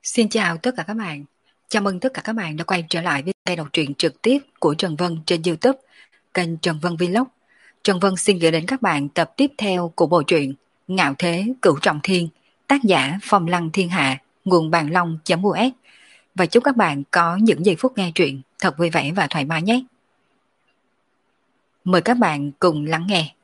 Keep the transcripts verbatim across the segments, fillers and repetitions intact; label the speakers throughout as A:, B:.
A: Xin chào tất cả các bạn. Chào mừng tất cả các bạn đã quay trở lại với kênh đọc truyện trực tiếp của Trần Vân trên YouTube, kênh Trần Vân Vlog. Trần Vân xin gửi đến các bạn tập tiếp theo của bộ truyện Ngạo Thế Cửu Trọng Thiên, tác giả Phong Lăng Thiên Hạ, nguồn bàn long.us. Và chúc các bạn có những giây phút nghe truyện thật vui vẻ và thoải mái nhé. Mời các bạn cùng lắng nghe.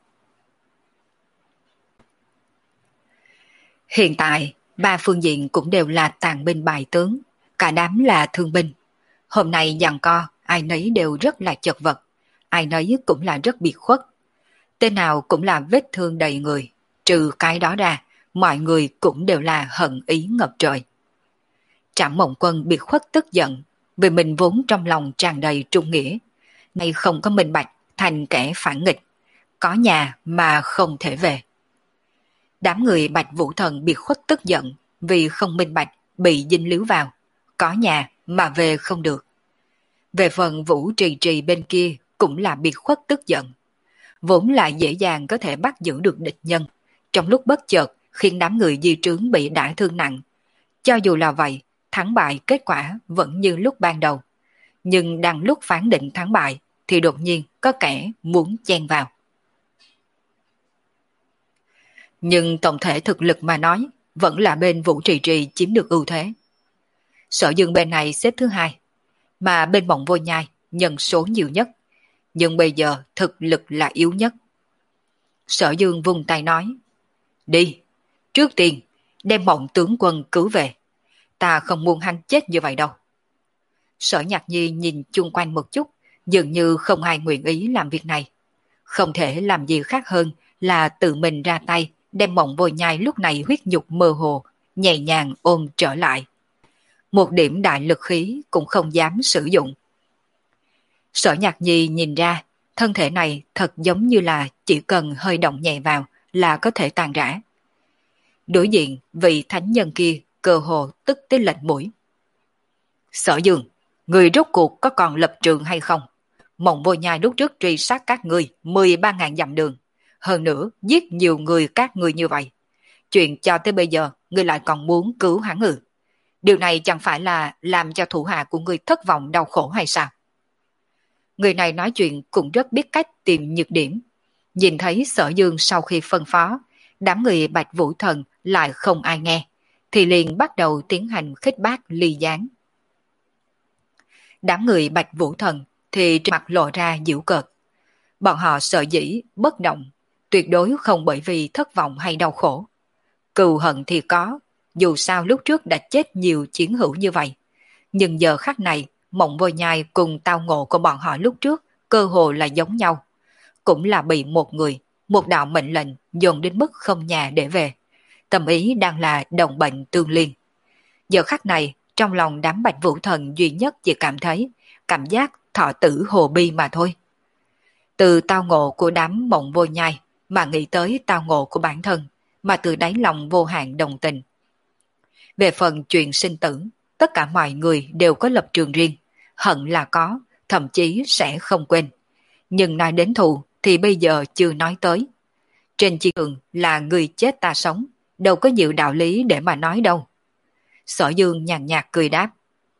A: Hiện tại, ba phương diện cũng đều là tàn binh bại tướng, cả đám là thương binh. Hôm nay giằng co, ai nấy đều rất là chật vật, ai nấy cũng là rất biệt khuất. Tên nào cũng là vết thương đầy người, trừ cái đó ra, mọi người cũng đều là hận ý ngập trời. Trảm Mộng Quân biệt khuất tức giận, vì mình vốn trong lòng tràn đầy trung nghĩa, nay không có minh bạch, thành kẻ phản nghịch, có nhà mà không thể về. Đám người Bạch Vũ Thần biệt khuất tức giận vì không minh bạch bị dính líu vào, có nhà mà về không được. Về phần Vũ Trì Trì bên kia cũng là biệt khuất tức giận. Vốn là dễ dàng có thể bắt giữ được địch nhân, trong lúc bất chợt khiến đám người di trướng bị đả thương nặng. Cho dù là vậy, thắng bại kết quả vẫn như lúc ban đầu. Nhưng đang lúc phán định thắng bại thì đột nhiên có kẻ muốn chen vào. Nhưng tổng thể thực lực mà nói, vẫn là bên Vũ Trì Trì chiếm được ưu thế. Sở Dương bên này xếp thứ hai, mà bên Mộng Vô Nhai nhân số nhiều nhất, nhưng bây giờ thực lực là yếu nhất. Sở Dương vung tay nói, đi, trước tiên đem Mộng tướng quân cứu về, ta không muốn hắn chết như vậy đâu. Sở Nhạc Nhi nhìn chung quanh một chút, dường như không ai nguyện ý làm việc này. Không thể làm gì khác hơn là tự mình ra tay, đem Mộng Vô Nhai lúc này huyết nhục mơ hồ, nhẹ nhàng ôm trở lại. Một điểm đại lực khí cũng không dám sử dụng. Sở Nhạc Nhi nhìn ra, thân thể này thật giống như là chỉ cần hơi động nhẹ vào là có thể tàn rã. Đối diện vị thánh nhân kia cơ hồ tức tới lệch mũi. Sở Dương, người rốt cuộc có còn lập trường hay không? Mộng Vô Nhai lúc trước truy sát các ngươi mười ba ngàn dặm đường, hơn nữa giết nhiều người các ngươi như vậy. Chuyện cho tới bây giờ ngươi lại còn muốn cứu hắn ư? Điều này chẳng phải là làm cho thủ hạ của ngươi thất vọng đau khổ hay sao? Người này nói chuyện cũng rất biết cách tìm nhược điểm. Nhìn thấy Sở Dương sau khi phân phó, đám người Bạch Vũ Thần lại không ai nghe, thì liền bắt đầu tiến hành khích bác ly gián. Đám người Bạch Vũ Thần thì trên mặt lộ ra giễu cợt. Bọn họ sợ dĩ, bất động, tuyệt đối không bởi vì thất vọng hay đau khổ. Cừu hận thì có, dù sao lúc trước đã chết nhiều chiến hữu như vậy. Nhưng giờ khắc này, Mộng Vô Nhai cùng tao ngộ của bọn họ lúc trước cơ hồ là giống nhau. Cũng là bị một người, một đạo mệnh lệnh dồn đến mức không nhà để về. Tâm ý đang là đồng bệnh tương liên. Giờ khắc này, trong lòng đám Bạch Vũ Thần duy nhất chỉ cảm thấy cảm giác thọ tử hồ bi mà thôi. Từ tao ngộ của đám Mộng Vô Nhai mà nghĩ tới tao ngộ của bản thân, mà từ đáy lòng vô hạn đồng tình. Về phần chuyện sinh tử, tất cả mọi người đều có lập trường riêng, hận là có, thậm chí sẽ không quên. Nhưng nói đến thù thì bây giờ chưa nói tới. Trên chiến trường là người chết ta sống, đâu có nhiều đạo lý để mà nói đâu. Sở Dương nhàn nhạt cười đáp.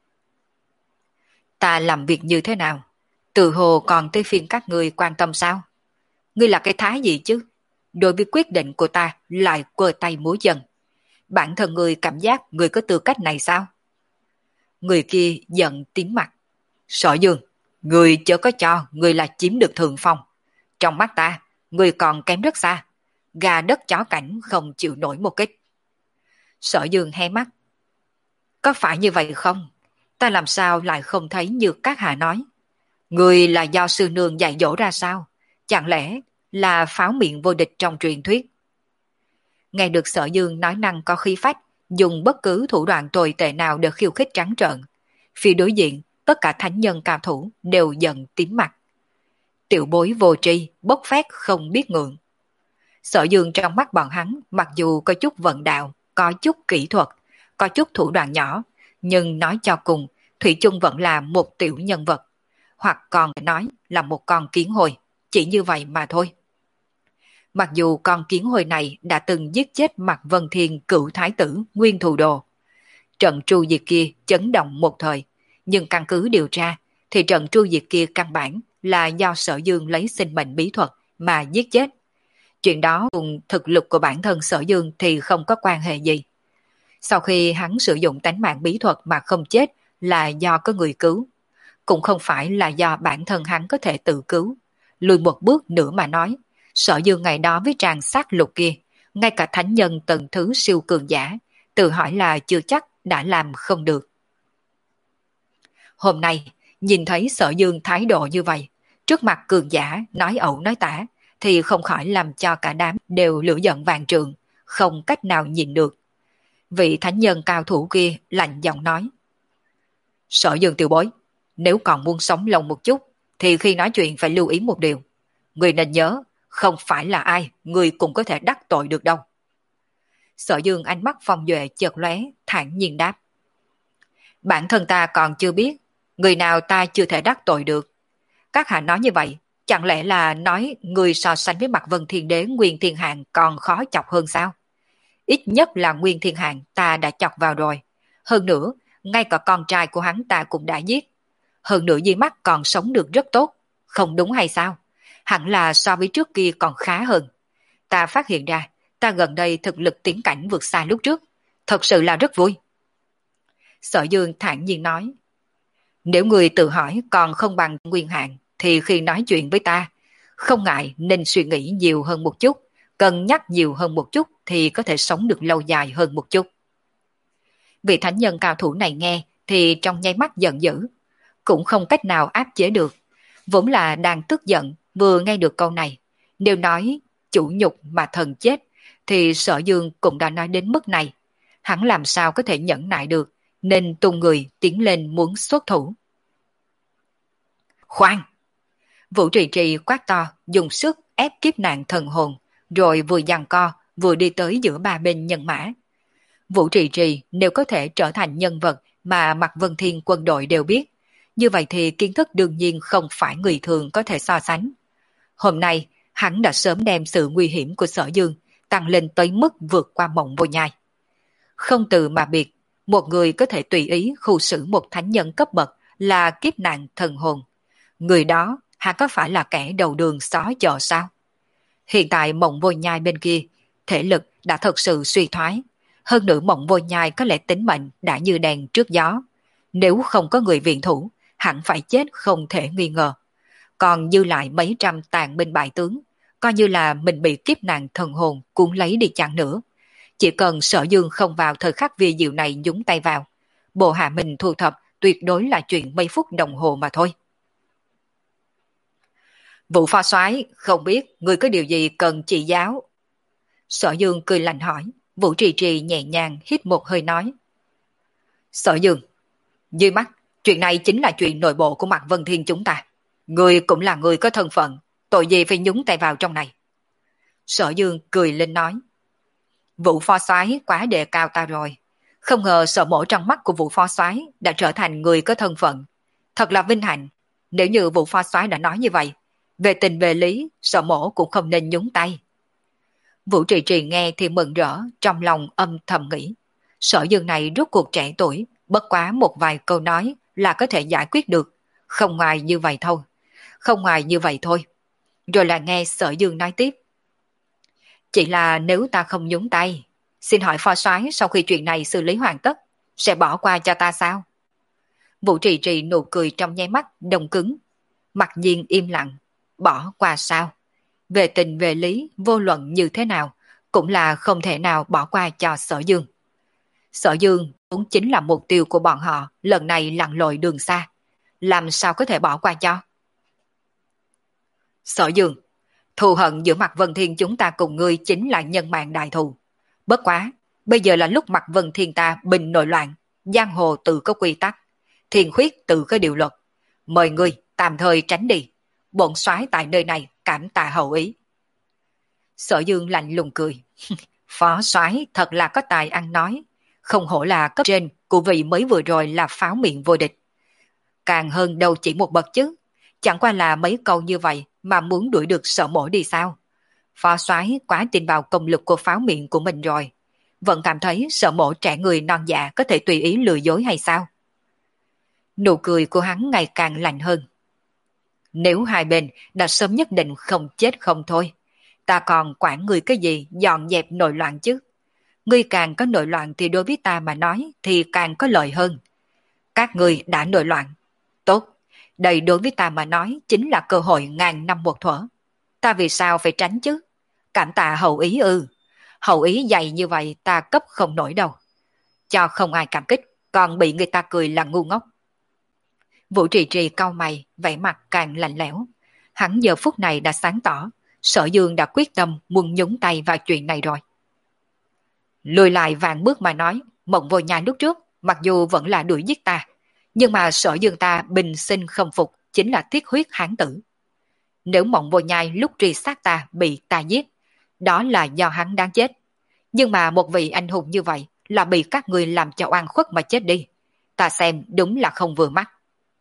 A: Ta làm việc như thế nào? Từ hồ còn tới phiên các người quan tâm sao? Ngươi là cái thái gì chứ? Đối với quyết định của ta lại quơ tay múa chân. Bản thân ngươi cảm giác ngươi có tư cách này sao? Người kia giận tím mặt. Sở Dương, ngươi chớ có cho ngươi là chiếm được thượng phong. Trong mắt ta, ngươi còn kém rất xa. Gà đất chó cảnh không chịu nổi một kích. Sở Dương hé mắt. Có phải như vậy không? Ta làm sao lại không thấy như các hạ nói? Ngươi là do sư nương dạy dỗ ra sao? Chẳng lẽ là pháo miệng vô địch trong truyền thuyết? Nghe được Sở Dương nói năng có khí phách, dùng bất cứ thủ đoạn tồi tệ nào để khiêu khích trắng trợn. Phía đối diện, tất cả thánh nhân cao thủ đều giận tím mặt. Tiểu bối vô tri, bốc phét không biết ngượng. Sở Dương trong mắt bọn hắn, mặc dù có chút vận đạo, có chút kỹ thuật, có chút thủ đoạn nhỏ, nhưng nói cho cùng, Thủy chung vẫn là một tiểu nhân vật, hoặc còn nói là một con kiến hồi, chỉ như vậy mà thôi. Mặc dù con kiến hồi này đã từng giết chết Mạc Vân Thiên cựu thái tử Nguyên Thù Đồ, trận tru diệt kia chấn động một thời, nhưng căn cứ điều tra thì trận tru diệt kia căn bản là do Sở Dương lấy sinh mệnh bí thuật mà giết chết. Chuyện đó cùng thực lực của bản thân Sở Dương thì không có quan hệ gì. Sau khi hắn sử dụng tánh mạng bí thuật mà không chết là do có người cứu, cũng không phải là do bản thân hắn có thể tự cứu. Lùi một bước nữa mà nói, Sở Dương ngày đó với tràng sát lục kia, ngay cả thánh nhân tầng thứ siêu cường giả, tự hỏi là chưa chắc đã làm không được. Hôm nay, nhìn thấy Sở Dương thái độ như vậy, trước mặt cường giả nói ẩu nói tả, thì không khỏi làm cho cả đám đều lửa giận vàng trượng, không cách nào nhìn được. Vị thánh nhân cao thủ kia lạnh giọng nói: Sở Dương tiểu bối, nếu còn muốn sống lâu một chút, thì khi nói chuyện phải lưu ý một điều. Người nên nhớ, không phải là ai, người cũng có thể đắc tội được đâu. Sở Dương ánh mắt phong duệ chợt lóe, thản nhiên đáp: Bản thân ta còn chưa biết, người nào ta chưa thể đắc tội được. Các hạ nói như vậy, chẳng lẽ là nói người so sánh với Mạc Vân Thiên Đế Nguyên Thiên Hạng còn khó chọc hơn sao? Ít nhất là Nguyên Thiên Hạng ta đã chọc vào rồi. Hơn nữa, ngay cả con trai của hắn ta cũng đã giết. Hơn nữa Di Mắt còn sống được rất tốt, không đúng hay sao? Hẳn là so với trước kia còn khá hơn. Ta phát hiện ra, ta gần đây thực lực tiến cảnh vượt xa lúc trước. Thật sự là rất vui. Sở Dương thản nhiên nói: Nếu người tự hỏi còn không bằng Nguyên Hạng, thì khi nói chuyện với ta, không ngại nên suy nghĩ nhiều hơn một chút, cân nhắc nhiều hơn một chút thì có thể sống được lâu dài hơn một chút. Vị thánh nhân cao thủ này nghe thì trong nháy mắt giận dữ, cũng không cách nào áp chế được. Vốn là đang tức giận, vừa nghe được câu này, nếu nói chủ nhục mà thần chết, thì Sở Dương cũng đã nói đến mức này. Hắn làm sao có thể nhẫn nại được, nên tung người tiến lên muốn xuất thủ. Khoan! Vũ Trì Trì quát to, dùng sức ép kiếp nạn thần hồn, rồi vừa giằng co, vừa đi tới giữa ba bên nhân mã. Vũ Trì Trì nếu có thể trở thành nhân vật mà Mạc Vân Thiên quân đội đều biết, như vậy thì kiến thức đương nhiên không phải người thường có thể so sánh. Hôm nay, hắn đã sớm đem sự nguy hiểm của Sở Dương tăng lên tới mức vượt qua Mộng Vô Nhai. Không từ mà biệt, một người có thể tùy ý khu xử một thánh nhân cấp bậc là kiếp nạn thần hồn. Người đó hả có phải là kẻ đầu đường xó chợ sao? Hiện tại Mộng Vô Nhai bên kia, thể lực đã thật sự suy thoái. Hơn nữa Mộng Vô Nhai có lẽ tính mệnh đã như đèn trước gió. Nếu không có người viện thủ, hẳn phải chết không thể nghi ngờ. Còn dư lại mấy trăm tàn binh bại tướng, coi như là mình bị kiếp nạn thần hồn cuốn lấy đi chăng nữa. Chỉ cần Sở Dương không vào thời khắc vi diệu này nhúng tay vào, bộ hạ mình thu thập tuyệt đối là chuyện mấy phút đồng hồ mà thôi. Vụ phó soái không biết người có điều gì cần chỉ giáo. Sở Dương cười lạnh hỏi. Vũ Trì Trì nhẹ nhàng hít một hơi nói: Sở Dương, dưới mắt, chuyện này chính là chuyện nội bộ của Mạc Vân Thiên chúng ta. Người cũng là người có thân phận, tội gì phải nhúng tay vào trong này. Sở Dương cười lên nói: Vụ phó soái quá đề cao ta rồi. Không ngờ Sở Mỗ trong mắt của vụ phó soái đã trở thành người có thân phận. Thật là vinh hạnh. Nếu như vụ phó soái đã nói như vậy, về tình về lý, Sở Mỗ cũng không nên nhúng tay. Vũ Trì Trì nghe thì mừng rỡ, trong lòng âm thầm nghĩ. Sở Dương này rốt cuộc trẻ tuổi, bất quá một vài câu nói là có thể giải quyết được. Không ngoài như vậy thôi. Không ngoài như vậy thôi. Rồi là nghe Sở Dương nói tiếp: Chỉ là nếu ta không nhúng tay, xin hỏi phó soái sau khi chuyện này xử lý hoàn tất, sẽ bỏ qua cho ta sao? Vũ Trì Trì nụ cười trong nháy mắt đông cứng. Mặc nhiên im lặng. Bỏ qua sao? Về tình về lý, vô luận như thế nào, cũng là không thể nào bỏ qua cho Sở Dương. Sở Dương cũng chính là mục tiêu của bọn họ lần này lặn lội đường xa. Làm sao có thể bỏ qua cho? Sở Dương, thù hận giữa Mạc Vân Thiên chúng ta cùng ngươi chính là nhân mạng đại thù. Bất quá, bây giờ là lúc Mạc Vân Thiên ta bình nội loạn, giang hồ tự có quy tắc, thiên khuyết tự có điều luật. Mời ngươi tạm thời tránh đi. Bổn soái tại nơi này cảm tạ hậu ý. Sở Dương lạnh lùng cười. Phó soái thật là có tài ăn nói, không hổ là cấp trên của vị mới vừa rồi là pháo miệng vô địch. Càng hơn đâu chỉ một bậc chứ, chẳng qua là mấy câu như vậy mà muốn đuổi được Sở Mỗ đi sao? Phó soái quá tin vào công lực của pháo miệng của mình rồi. vẫn cảm thấy sợ mộ trẻ người non dạ có thể tùy ý lừa dối hay sao? Nụ cười của hắn ngày càng lạnh hơn. Nếu hai bên đã sớm nhất định không chết không thôi, ta còn quản người cái gì dọn dẹp nội loạn chứ? Ngươi càng có nội loạn thì đối với ta mà nói thì càng có lợi hơn. Các ngươi đã nội loạn. Tốt, đây đối với ta mà nói chính là cơ hội ngàn năm một thuở. Ta vì sao phải tránh chứ? Cảm tạ hậu ý ư? Hậu ý dày như vậy ta cấp không nổi đâu. Cho không ai cảm kích, còn bị người ta cười là ngu ngốc. Vũ Trì Trì cau mày, vẻ mặt càng lạnh lẽo. Hắn giờ phút này đã sáng tỏ, Sở Dương đã quyết tâm muốn nhúng tay vào chuyện này rồi. Lùi lại vạn bước mà nói, Mộng Vô Nhai lúc trước, mặc dù vẫn là đuổi giết ta, nhưng mà Sở Dương ta bình sinh không phục chính là thiết huyết hán tử. Nếu Mộng Vô Nhai lúc truy sát ta bị ta giết, đó là do hắn đáng chết. Nhưng mà một vị anh hùng như vậy là bị các người làm cho oan khuất mà chết đi. Ta xem đúng là không vừa mắt.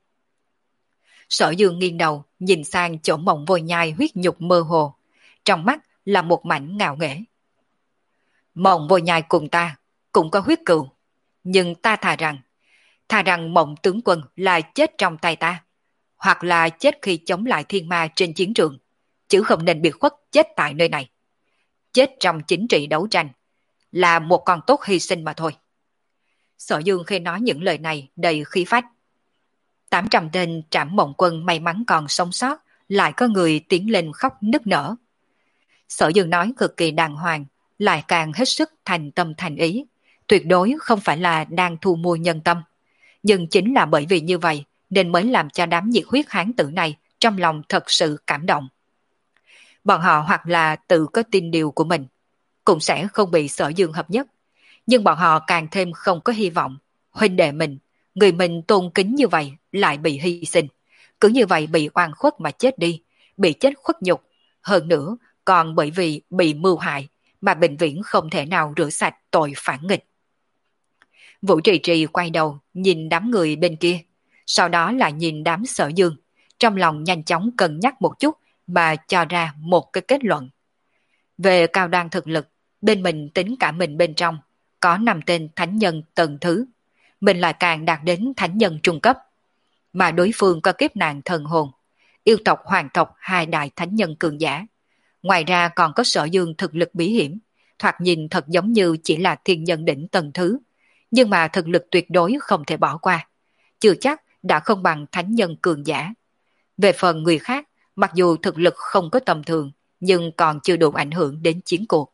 A: Sở Dương nghiêng đầu, nhìn sang chỗ Mộng Vô Nhai huyết nhục mơ hồ. Trong mắt là một mảnh ngạo nghễ. Mộng Vô Nhai cùng ta cũng có huyết cừu. Nhưng ta thà rằng, thà rằng Mộng tướng quân là chết trong tay ta. Hoặc là chết khi chống lại thiên ma trên chiến trường. Chứ không nên bị khuất chết tại nơi này. Chết trong chính trị đấu tranh là một con tốt hy sinh mà thôi. Sở Dương khi nói những lời này đầy khí phách. Tám trăm tên Trảm Mộng Quân may mắn còn sống sót, lại có người tiến lên khóc nức nở. Sở Dương nói cực kỳ đàng hoàng, lại càng hết sức thành tâm thành ý, tuyệt đối không phải là đang thu mua nhân tâm. Nhưng chính là bởi vì như vậy nên mới làm cho đám nhiệt huyết hán tử này trong lòng thật sự cảm động. Bọn họ hoặc là tự có tin điều của mình, cũng sẽ không bị Sở Dương hợp nhất, nhưng bọn họ càng thêm không có hy vọng. Huynh đệ mình, người mình tôn kính như vậy lại bị hy sinh, cứ như vậy bị oan khuất mà chết đi, bị chết khuất nhục, hơn nữa còn bởi vì bị mưu hại mà bệnh viễn không thể nào rửa sạch tội phản nghịch. Vũ Trì Trì quay đầu nhìn đám người bên kia, sau đó là nhìn đám Sở Dương, trong lòng nhanh chóng cân nhắc một chút mà cho ra một cái kết luận. Về cao đoan thực lực, bên mình tính cả mình bên trong, có năm tên thánh nhân tầng thứ, mình lại càng đạt đến thánh nhân trung cấp. Mà đối phương có kiếp nạn thần hồn, yêu tộc hoàng tộc hai đại thánh nhân cường giả. Ngoài ra còn có Sở Dương thực lực bí hiểm, thoạt nhìn thật giống như chỉ là thiên nhân đỉnh tầng thứ, nhưng mà thực lực tuyệt đối không thể bỏ qua, chưa chắc đã không bằng thánh nhân cường giả. Về phần người khác, mặc dù thực lực không có tầm thường, nhưng còn chưa đủ ảnh hưởng đến chiến cuộc.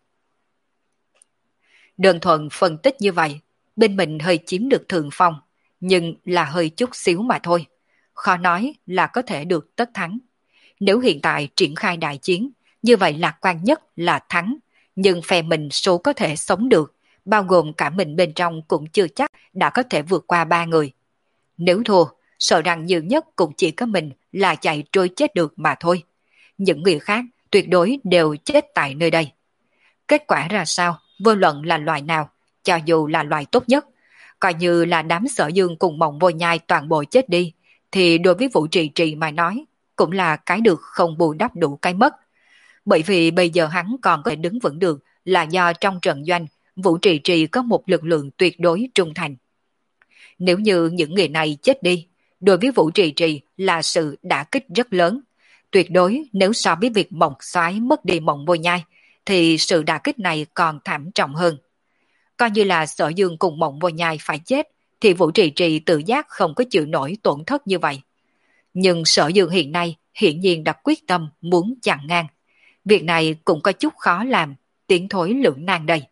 A: Đơn thuần phân tích như vậy, bên mình hơi chiếm được thượng phong, nhưng là hơi chút xíu mà thôi. Khó nói là có thể được tất thắng. Nếu hiện tại triển khai đại chiến, như vậy lạc quan nhất là thắng, nhưng phe mình số có thể sống được, bao gồm cả mình bên trong cũng chưa chắc đã có thể vượt qua ba người. Nếu thua, sợ rằng nhiều nhất cũng chỉ có mình là chạy trôi chết được mà thôi. Những người khác tuyệt đối đều chết tại nơi đây. Kết quả ra sao, vô luận là loại nào, cho dù là loại tốt nhất, coi như là đám Sở Dương cùng Mộng Vô Nhai toàn bộ chết đi, thì đối với Vũ Trì Trì mà nói, cũng là cái được không bù đắp đủ cái mất. Bởi vì bây giờ hắn còn có thể đứng vững được là do trong trận doanh, Vũ Trì Trì có một lực lượng tuyệt đối trung thành. Nếu như những người này chết đi, đối với Vũ Trì Trì là sự đả kích rất lớn. Tuyệt đối nếu so với việc Mộng Soái mất đi Mộng Vô Nhai, thì sự đả kích này còn thảm trọng hơn. Coi như là Sở Dương cùng Mộng Vô Nhai phải chết, thì Vũ Trì Trì tự giác không có chịu nổi tổn thất như vậy. Nhưng Sở Dương hiện nay hiển nhiên đã quyết tâm muốn chặn ngang. Việc này cũng có chút khó làm, tiến thối lưỡng nan đây.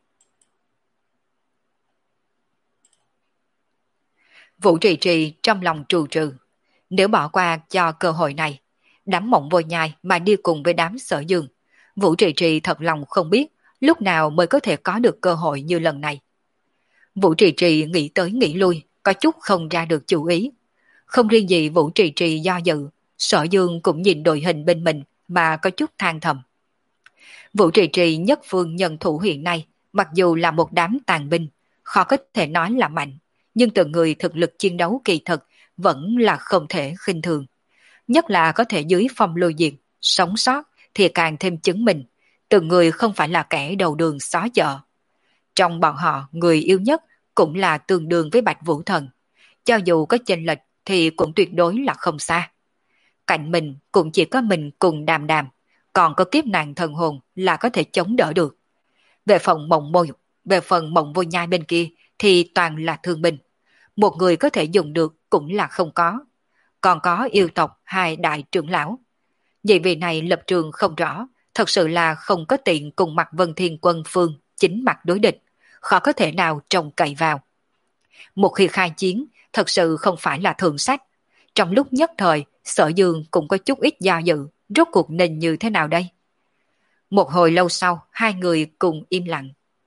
A: Vũ Trì Trì trong lòng trù trừ. Nếu bỏ qua cho cơ hội này, đám Mộng Vô Nhai mà đi cùng với đám Sở Dương, Vũ Trì Trì thật lòng không biết lúc nào mới có thể có được cơ hội như lần này. Vũ Trì Trì nghĩ tới nghĩ lui, có chút không ra được chủ ý. Không riêng gì Vũ Trì Trì do dự, Sở Dương cũng nhìn đội hình bên mình mà có chút than thầm. Vũ Trì Trì nhất phương nhân thủ hiện nay, mặc dù là một đám tàn binh, khó có thể nói là mạnh, nhưng từng người thực lực chiến đấu kỳ thực vẫn là không thể khinh thường. Nhất là có thể dưới phong lôi diệt, sống sót thì càng thêm chứng minh, từng người không phải là kẻ đầu đường xó chợ. Trong bọn họ, người yêu nhất cũng là tương đương với Bạch Vũ Thần. Cho dù có chênh lệch thì cũng tuyệt đối là không xa. Cạnh mình cũng chỉ có mình cùng Đàm Đàm, còn có kiếp nạn thần hồn là có thể chống đỡ được. Về phần mộng môi, về phần mộng vô nhai bên kia thì toàn là thương binh. Một người có thể dùng được cũng là không có. Còn có yêu tộc hai đại trưởng lão. Vì vị này lập trường không rõ, thật sự là không có tiện cùng mặt Vân Thiên Quân Phương chính mặt đối địch, khó có thể nào trông cậy vào. Một khi khai chiến, thật sự không phải là thường sách. Trong lúc nhất thời, Sở Dương cũng có chút ít do dự, rốt cuộc nên như thế nào đây? Một hồi lâu sau, hai người cùng im lặng.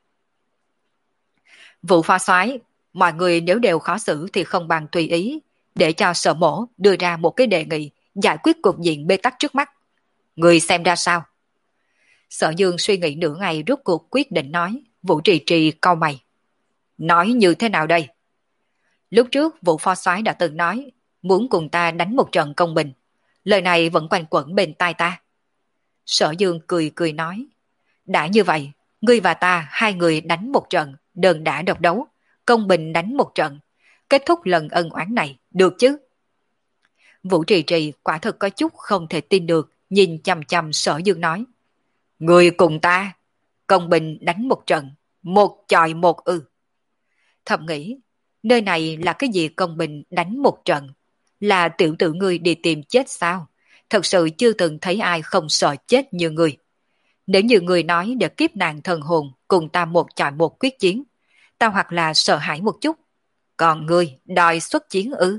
A: Vụ phá soái, mọi người nếu đều khó xử thì không bằng tùy ý, để cho Sở Mổ đưa ra một cái đề nghị giải quyết cục diện bế tắc trước mắt. Người xem ra sao? Sở Dương suy nghĩ nửa ngày rốt cuộc quyết định nói. Vũ Trì Trì cau mày. Nói như thế nào đây? Lúc trước Vũ Phó Soái đã từng nói muốn cùng ta đánh một trận công bình. Lời này vẫn quanh quẩn bên tai ta. Sở Dương cười cười nói. Đã như vậy, ngươi và ta hai người đánh một trận, đơn đả độc đấu, công bình đánh một trận. Kết thúc lần ân oán này, được chứ? Vũ Trì Trì quả thực có chút không thể tin được, nhìn chằm chằm Sở Dương nói. Người cùng ta, công bình đánh một trận, một chọi một ư. Thầm nghĩ, nơi này là cái gì công bình đánh một trận? Là tiểu tử ngươi đi tìm chết sao? Thật sự chưa từng thấy ai không sợ chết như ngươi. Nếu như ngươi nói để kiếp nạn thần hồn cùng ta một chọi một quyết chiến, ta hoặc là sợ hãi một chút. Còn ngươi đòi xuất chiến ư?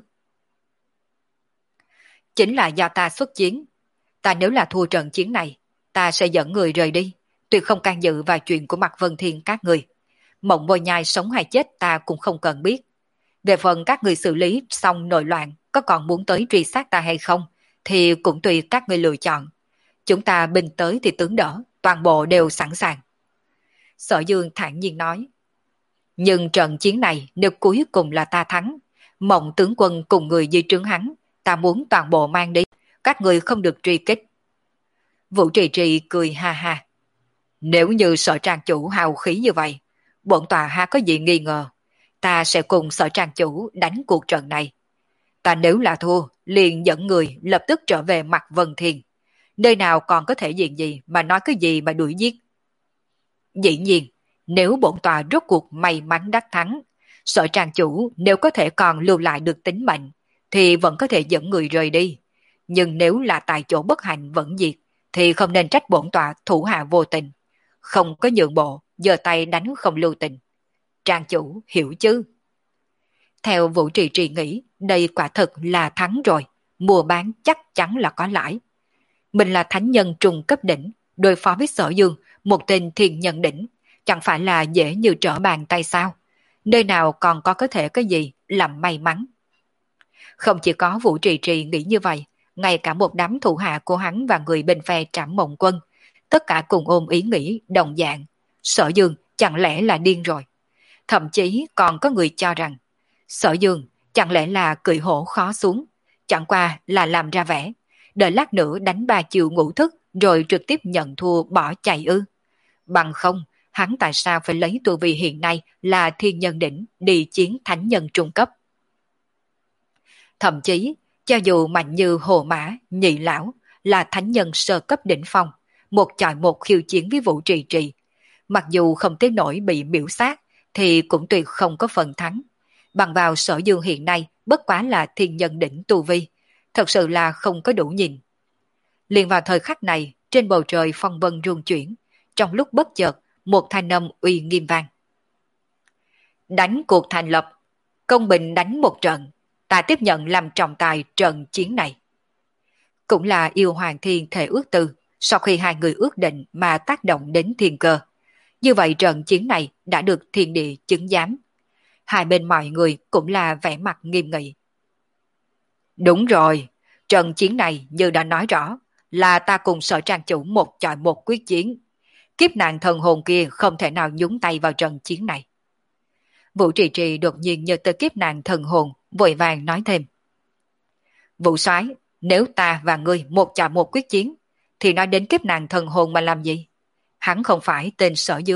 A: Chính là do ta xuất chiến. Ta nếu là thua trận chiến này, ta sẽ dẫn người rời đi, tuyệt không can dự vào chuyện của Mạc Vân Thiên các người. Mộng Vô Nhai sống hay chết ta cũng không cần biết. Về phần các người xử lý xong nội loạn, có còn muốn tới truy sát ta hay không, thì cũng tùy các người lựa chọn. Chúng ta binh tới thì tướng đỡ, toàn bộ đều sẵn sàng. Sở Dương thản nhiên nói. Nhưng trận chiến này nếu cuối cùng là ta thắng, Mộng tướng quân cùng người dưới trướng hắn, ta muốn toàn bộ mang đi, các người không được truy kích. Vũ Trì Trì cười ha ha. Nếu như Sở Trang chủ hào khí như vậy, bổn tòa ha có gì nghi ngờ, ta sẽ cùng Sở Trang chủ đánh cuộc trận này. Ta nếu là thua, liền dẫn người lập tức trở về mặt Vân Thiên. Nơi nào còn có thể diện gì mà nói cái gì mà đuổi giết. Dĩ nhiên, nếu bổn tòa rốt cuộc may mắn đắc thắng, Sở Trang chủ nếu có thể còn lưu lại được tính mệnh, thì vẫn có thể dẫn người rời đi. Nhưng nếu là tại chỗ bất hạnh vẫn diệt, thì không nên trách bổn tòa thủ hạ vô tình. Không có nhượng bộ, giơ tay đánh không lưu tình. Trang chủ hiểu chứ? Theo Vũ Trì Trì nghĩ, đây quả thực là thắng rồi, mua bán chắc chắn là có lãi. Mình là thánh nhân trùng cấp đỉnh, đối phó với Sở Dương, một tên thiên nhân đỉnh, chẳng phải là dễ như trở bàn tay sao? Nơi nào còn có có thể cái gì làm may mắn? Không chỉ có Vũ Trì Trì nghĩ như vậy, ngay cả một đám thủ hạ của hắn và người bên phe Trảm Mộng Quân, tất cả cùng ôm ý nghĩ đồng dạng. Sở Dương chẳng lẽ là điên rồi? Thậm chí còn có người cho rằng Sở Dương chẳng lẽ là cười hổ khó xuống, chẳng qua là làm ra vẻ, đợi lát nữa đánh ba chiều ngũ thức rồi trực tiếp nhận thua bỏ chạy ư. Bằng không, hắn tại sao phải lấy tu vi hiện nay là thiên nhân đỉnh đi chiến thánh nhân trung cấp? Thậm chí, cho dù mạnh như Hồ Mã, Nhị Lão là thánh nhân sơ cấp đỉnh phong, một chọi một khiêu chiến với Vũ Trì Trì, mặc dù không tới nỗi bị miễu sát, thì cũng tuyệt không có phần thắng. Bằng vào Sở Dương hiện nay bất quá là thiên nhân đỉnh tu vi, thật sự là không có đủ nhìn. Liền vào thời khắc này, trên bầu trời phong vân rung chuyển, trong lúc bất chợt, một thanh âm uy nghiêm vang. Đánh cuộc thành lập, công bình đánh một trận, ta tiếp nhận làm trọng tài trận chiến này. Cũng là yêu hoàng thiên thể ước tư, sau khi hai người ước định mà tác động đến thiên cơ. Như vậy trận chiến này đã được thiên địa chứng giám. Hai bên mọi người cũng là vẻ mặt nghiêm nghị. Đúng rồi, trận chiến này như đã nói rõ, là ta cùng Sở Trang chủ một chọi một quyết chiến. Kiếp nạn thần hồn kia không thể nào nhúng tay vào trận chiến này. Vũ Trì Trì đột nhiên nhớ tới kiếp nạn thần hồn, vội vàng nói thêm. Vũ soái, nếu ta và ngươi một chọi một quyết chiến, thì nói đến kiếp nạn thần hồn mà làm gì? Hắn không phải tên Sở Dương,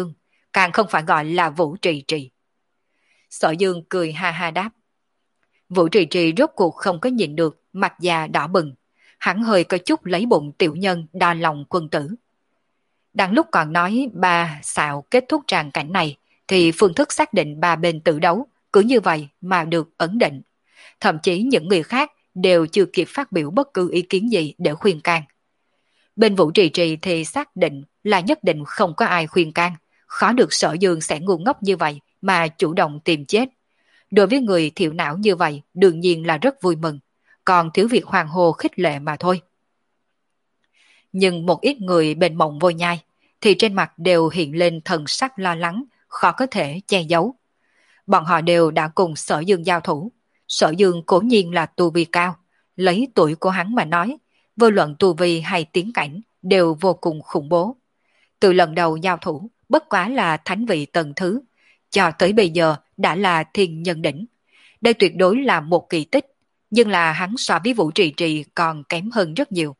A: càng không phải gọi là Vũ Trì Trì. Sở Dương cười ha ha đáp. Vũ Trì Trì rốt cuộc không có nhìn được, mặt già đỏ bừng, hắn hơi có chút lấy bụng tiểu nhân đa lòng quân tử. Đang lúc còn nói ba xạo kết thúc tràng cảnh này, thì phương thức xác định ba bên tự đấu, cứ như vậy mà được ấn định. Thậm chí những người khác đều chưa kịp phát biểu bất cứ ý kiến gì để khuyên can. Bên Vũ Trì Trì thì xác định là nhất định không có ai khuyên can, khó được Sở Dương sẽ ngu ngốc như vậy mà chủ động tìm chết. Đối với người thiểu não như vậy đương nhiên là rất vui mừng, còn thiếu việc hoàng hồ khích lệ mà thôi. Nhưng một ít người bên Mộng Vô Nhai thì trên mặt đều hiện lên thần sắc lo lắng, khó có thể che giấu. Bọn họ đều đã cùng Sở Dương giao thủ. Sở Dương cố nhiên là tu vi cao, lấy tuổi của hắn mà nói, vô luận tu vi hay tiến cảnh đều vô cùng khủng bố. Từ lần đầu giao thủ, bất quá là thánh vị tầng thứ, cho tới bây giờ đã là thiên nhân đỉnh. Đây tuyệt đối là một kỳ tích, nhưng là hắn so với Vũ Trì Trì còn kém hơn rất nhiều.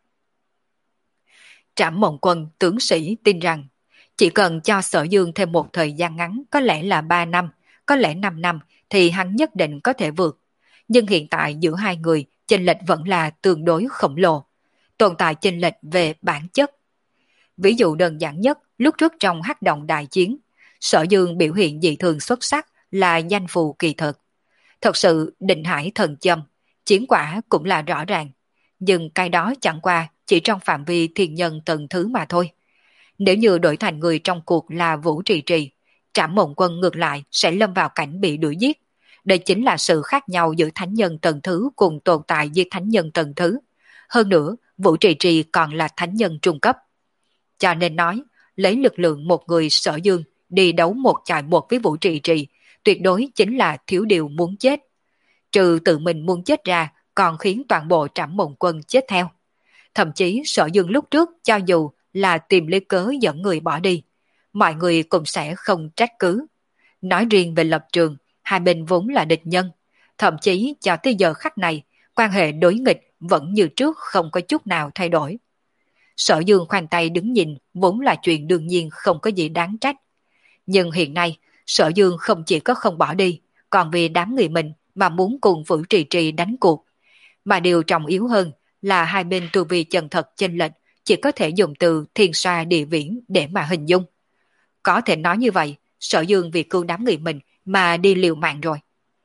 A: Trảm Mộng Quân tướng sĩ tin rằng, chỉ cần cho Sở Dương thêm một thời gian ngắn, có lẽ là ba năm, có lẽ năm năm, thì hắn nhất định có thể vượt. Nhưng hiện tại giữa hai người, chênh lệch vẫn là tương đối khổng lồ. Tồn tại chênh lệch về bản chất. Ví dụ đơn giản nhất, lúc trước trong hắc động đại chiến, Sở Dương biểu hiện dị thường xuất sắc là danh phù kỳ thực. Thật sự định hải thần châm, chiến quả cũng là rõ ràng. Nhưng cái đó chẳng qua chỉ trong phạm vi thiên nhân tầng thứ mà thôi. Nếu như đổi thành người trong cuộc là Vũ Trì Trì, Trảm Mộng Quân ngược lại sẽ lâm vào cảnh bị đuổi giết. Đây chính là sự khác nhau giữa thánh nhân tầng thứ cùng tồn tại với thánh nhân tầng thứ. Hơn nữa, Vũ Trì Trì còn là thánh nhân trung cấp. Cho nên nói, lấy lực lượng một người Sở Dương đi đấu một chọi một với Vũ Trì Trì, tuyệt đối chính là thiếu điều muốn chết. Trừ tự mình muốn chết ra, còn khiến toàn bộ Trảm Mộng Quân chết theo. Thậm chí Sở Dương lúc trước cho dù là tìm lấy cớ dẫn người bỏ đi, mọi người cũng sẽ không trách cứ. Nói riêng về lập trường, hai bên vốn là địch nhân. Thậm chí cho tới giờ khắc này, quan hệ đối nghịch vẫn như trước không có chút nào thay đổi. Sở Dương khoanh tay đứng nhìn vốn là chuyện đương nhiên không có gì đáng trách. Nhưng hiện nay, Sở Dương không chỉ có không bỏ đi, còn vì đám người mình mà muốn cùng Vũ Trì Trì đánh cuộc. Mà điều trọng yếu hơn là hai bên tu vi chân thật chênh lệch chỉ có thể dùng từ thiên xoa địa viễn để mà hình dung. Có thể nói như vậy, Sở Dương vì cứu đám người mình mà đi liều mạng rồi.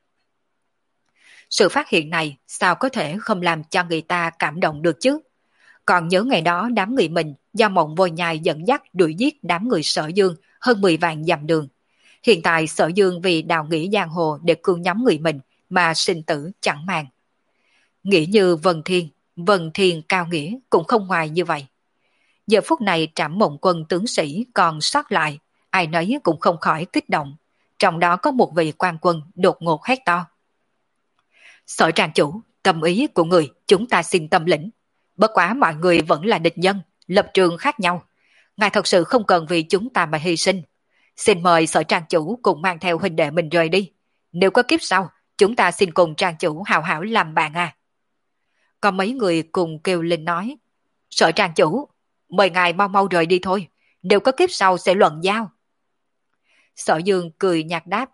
A: Sự phát hiện này sao có thể không làm cho người ta cảm động được chứ? Còn nhớ ngày đó đám người mình do Mộng Vô Nhai dẫn dắt đuổi giết đám người Sở Dương hơn mười vạn dặm đường. Hiện tại Sở Dương vì đào nghĩ giang hồ để cứu nhóm người mình mà sinh tử chẳng màng. Nghĩ như Vân Thiên, Vân Thiên cao nghĩa cũng không ngoài như vậy. Giờ phút này Trảm Mộng Quân tướng sĩ còn sót lại, ai nấy cũng không khỏi kích động. Trong đó có một vị quan quân đột ngột hét to. Sở trang chủ, tâm ý của người chúng ta xin tâm lĩnh. Bất quá mọi người vẫn là địch nhân, lập trường khác nhau. Ngài thật sự không cần vì chúng ta mà hy sinh. Xin mời sở trang chủ cùng mang theo huynh đệ mình rời đi. Nếu có kiếp sau, chúng ta xin cùng trang chủ hào hảo làm bạn à. Có mấy người cùng kêu lên nói. Sở trang chủ, mời ngài mau mau rời đi thôi. Nếu có kiếp sau sẽ luận giao. Sở Dương cười nhạt đáp.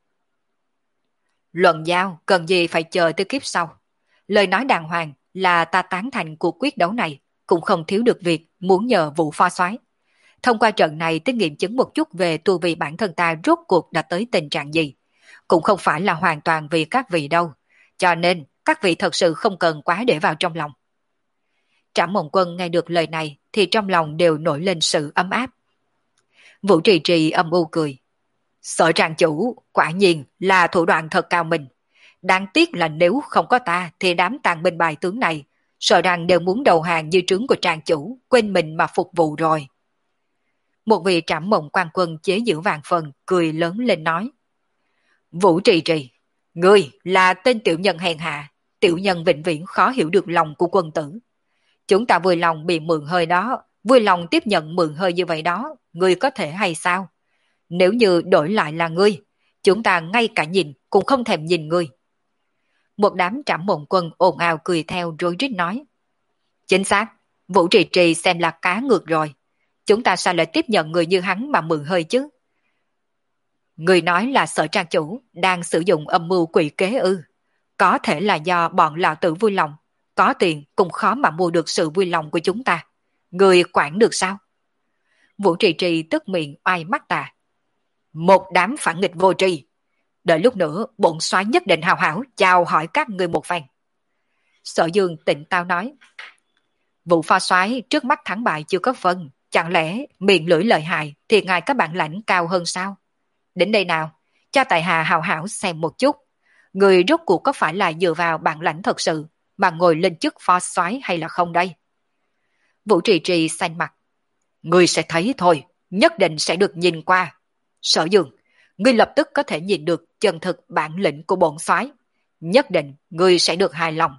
A: Luận giao cần gì phải chờ tới kiếp sau. Lời nói đàng hoàng là ta tán thành cuộc quyết đấu này, cũng không thiếu được việc muốn nhờ Vũ Phó Soái. Thông qua trận này tới nghiệm chứng một chút về tu vi bản thân ta rốt cuộc đã tới tình trạng gì. Cũng không phải là hoàn toàn vì các vị đâu, cho nên các vị thật sự không cần quá để vào trong lòng. Trảm Mộng Quân nghe được lời này thì trong lòng đều nổi lên sự ấm áp. Vũ Trì Trì âm u cười. Sở trang chủ quả nhiên là thủ đoạn thật cao minh. Đáng tiếc là nếu không có ta thì đám tàn binh bài tướng này sợ rằng đều muốn đầu hàng như trướng của trang chủ, quên mình mà phục vụ rồi. Một vị Trảm Mộng quan quân chế giễu vàng phần cười lớn lên nói. Vũ Trì Trì, ngươi là tên tiểu nhân hèn hạ, tiểu nhân vĩnh viễn khó hiểu được lòng của quân tử. Chúng ta vui lòng bị mượn hơi đó, vui lòng tiếp nhận mượn hơi như vậy đó, ngươi có thể hay sao? Nếu như đổi lại là ngươi, chúng ta ngay cả nhìn cũng không thèm nhìn ngươi. Một đám Trảm Mộng quân ồn ào cười theo rối rít nói. Chính xác, Vũ Trì Trì xem là cá ngược rồi. Chúng ta sao lại tiếp nhận người như hắn mà mượn hơi chứ? Người nói là Sở trang chủ đang sử dụng âm mưu quỷ kế ư? Có thể là do bọn lão tử vui lòng, có tiền cũng khó mà mua được sự vui lòng của chúng ta. Người quản được sao? Vũ Trì Trì tức miệng oai mắt tà. Một đám phản nghịch vô tri. Đợi lúc nữa bổn soái nhất định hào hảo chào hỏi các người một phen. Sở Dương tỉnh táo nói. Vụ pha soái trước mắt thắng bại chưa có phân, chẳng lẽ miệng lưỡi lợi hại thì ngài có bản lãnh cao hơn sao? Đến đây nào, cho tại hạ hào hảo xem một chút, người rốt cuộc có phải là dựa vào bản lãnh thật sự mà ngồi lên chức phó soái hay là không đây? Vũ Trì Trì xanh mặt. Người sẽ thấy thôi, nhất định sẽ được nhìn qua. Sở Dương, ngươi lập tức có thể nhìn được chân thực bản lĩnh của bổn soái, nhất định ngươi sẽ được hài lòng.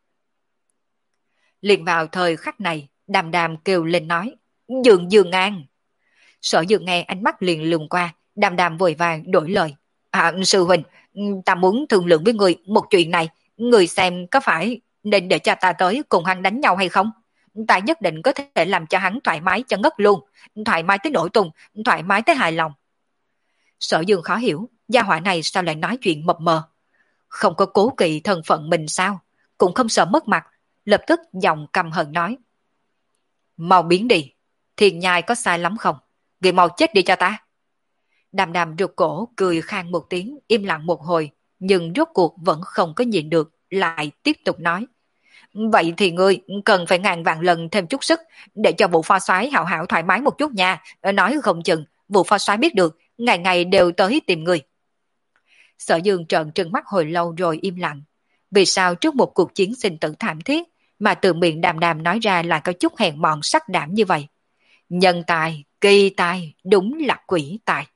A: Liền vào thời khắc này, Đàm Đàm kêu lên nói, Dương Dương An. Sở Dương nghe ánh mắt liền lùng qua, Đàm Đàm vội vàng đổi lời. À, sư huynh, ta muốn thương lượng với người một chuyện này, người xem có phải nên để cho ta tới cùng hắn đánh nhau hay không? Ta nhất định có thể làm cho hắn thoải mái cho ngất luôn, thoải mái tới nổi tung, thoải mái tới hài lòng. Sở Dương khó hiểu, gia hỏa này sao lại nói chuyện mập mờ? Không có cố kỵ thân phận mình sao? Cũng không sợ mất mặt, lập tức giọng căm hận nói. Mau biến đi, Thiên Nhai có sai lắm không? Người mau chết đi cho ta. Đàm Đàm rụt cổ cười khang một tiếng, im lặng một hồi, nhưng rốt cuộc vẫn không có nhịn được, lại tiếp tục nói. Vậy thì ngươi cần phải ngàn vạn lần thêm chút sức, để cho vụ pha soái hảo hảo thoải mái một chút nha. Nói không chừng, vụ pha soái biết được, ngày ngày đều tới tìm ngươi. Sở Dương trợn trừng mắt hồi lâu rồi im lặng. Vì sao trước một cuộc chiến sinh tử thảm thiết, mà từ miệng Đàm Đàm nói ra là có chút hèn mọn sắc đảm như vậy? Nhân tài, kỳ tài, đúng là quỷ tài.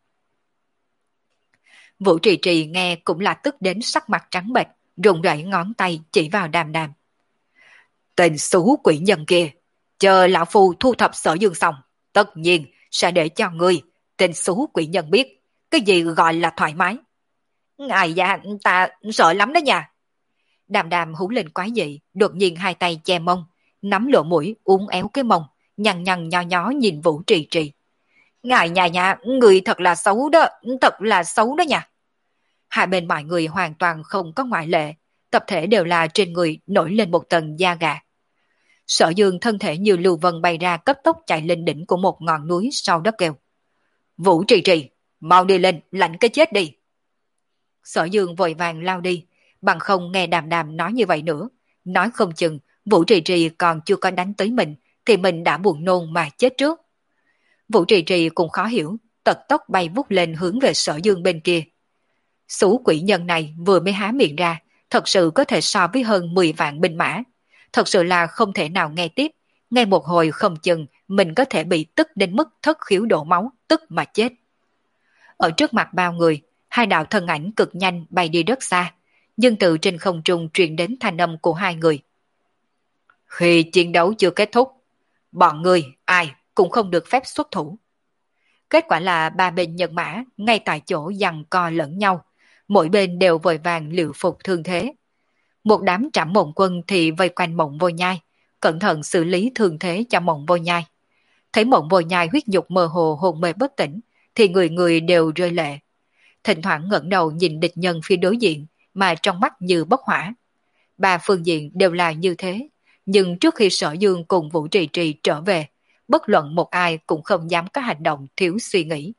A: Vũ Trì Trì nghe cũng là tức đến sắc mặt trắng bệch, run rẩy ngón tay chỉ vào Đàm Đàm. Tên xú quỷ nhân kia, chờ lão phu thu thập Sở Dương xong, tất nhiên sẽ để cho ngươi, tên xú quỷ nhân biết, cái gì gọi là thoải mái. Ai da, ta sợ lắm đó nha. Đàm Đàm hú lên quái dị, đột nhiên hai tay che mông, nắm lỗ mũi uốn éo cái mông, nhăn nhăn nho nhó nhìn Vũ Trì Trì. Ngài nhà nhà, người thật là xấu đó, thật là xấu đó nha. Hai bên mọi người hoàn toàn không có ngoại lệ, tập thể đều là trên người nổi lên một tầng da gà. Sở Dương thân thể như lưu vân bay ra cấp tốc chạy lên đỉnh của một ngọn núi sau đó kêu. Vũ Trì Trì, mau đi lên, lạnh cái chết đi. Sở Dương vội vàng lao đi, bằng không nghe Đàm Đàm nói như vậy nữa. Nói không chừng, Vũ Trì Trì còn chưa có đánh tới mình, thì mình đã buồn nôn mà chết trước. Vũ Trì Trì cũng khó hiểu, tật tốc bay vút lên hướng về Sở Dương bên kia. Xú quỷ nhân này vừa mới há miệng ra, thật sự có thể so với hơn mười vạn binh mã. Thật sự là không thể nào nghe tiếp, nghe một hồi không chừng mình có thể bị tức đến mức thất khiếu đổ máu, tức mà chết. Ở trước mặt bao người, hai đạo thân ảnh cực nhanh bay đi rất xa, nhưng từ trên không trung truyền đến thanh âm của hai người. Khi chiến đấu chưa kết thúc, bọn người ai cũng không được phép xuất thủ. Kết quả là ba bên nhân mã ngay tại chỗ giằng co lẫn nhau, mỗi bên đều vội vàng liệu phục thương thế. Một đám Trảm Mộng quân thì vây quanh Mộng Vô Nhai, cẩn thận xử lý thương thế cho Mộng Vô Nhai. Thấy Mộng Vô Nhai huyết nhục mơ hồ hồn mê bất tỉnh, thì người người đều rơi lệ. Thỉnh thoảng ngẩng đầu nhìn địch nhân phía đối diện, mà trong mắt như bốc hỏa. Ba phương diện đều là như thế, nhưng trước khi Sở Dương cùng Vũ Trì Trì trở về, bất luận một ai cũng không dám có hành động thiếu suy nghĩ.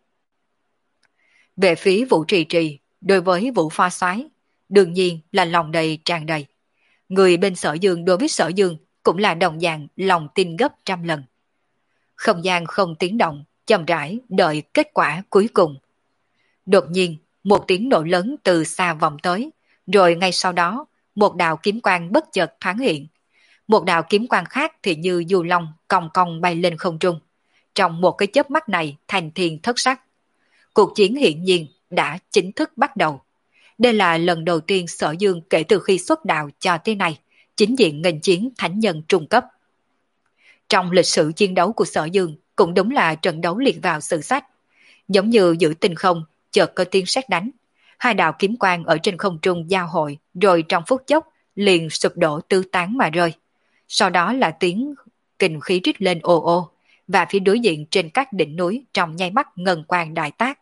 A: Về phía Vũ Trì Trì, đối với Vũ Pha Soái, đương nhiên là lòng đầy tràn đầy. Người bên Sở Dương đối với Sở Dương cũng là đồng dạng lòng tin gấp trăm lần. Không gian không tiếng động, chậm rãi đợi kết quả cuối cùng. Đột nhiên, một tiếng nổ lớn từ xa vọng tới, rồi ngay sau đó, một đạo kiếm quang bất chợt thoáng hiện. Một đạo kiếm quang khác thì như du long cong cong bay lên không trung. Trong một cái chớp mắt này thành thiên thất sắc. Cuộc chiến hiển nhiên đã chính thức bắt đầu. Đây là lần đầu tiên Sở Dương kể từ khi xuất đạo cho tới nay, chính diện nghênh chiến thánh nhân trung cấp. Trong lịch sử chiến đấu của Sở Dương cũng đúng là trận đấu liệt vào sử sách. Giống như giữa tinh không, chợt có tiếng sét đánh. Hai đạo kiếm quang ở trên không trung giao hội, rồi trong phút chốc liền sụp đổ tứ tán mà rơi. Sau đó là tiếng kình khí rít lên ồ ồ, và phía đối diện trên các đỉnh núi trong nháy mắt ngân quang đại tác,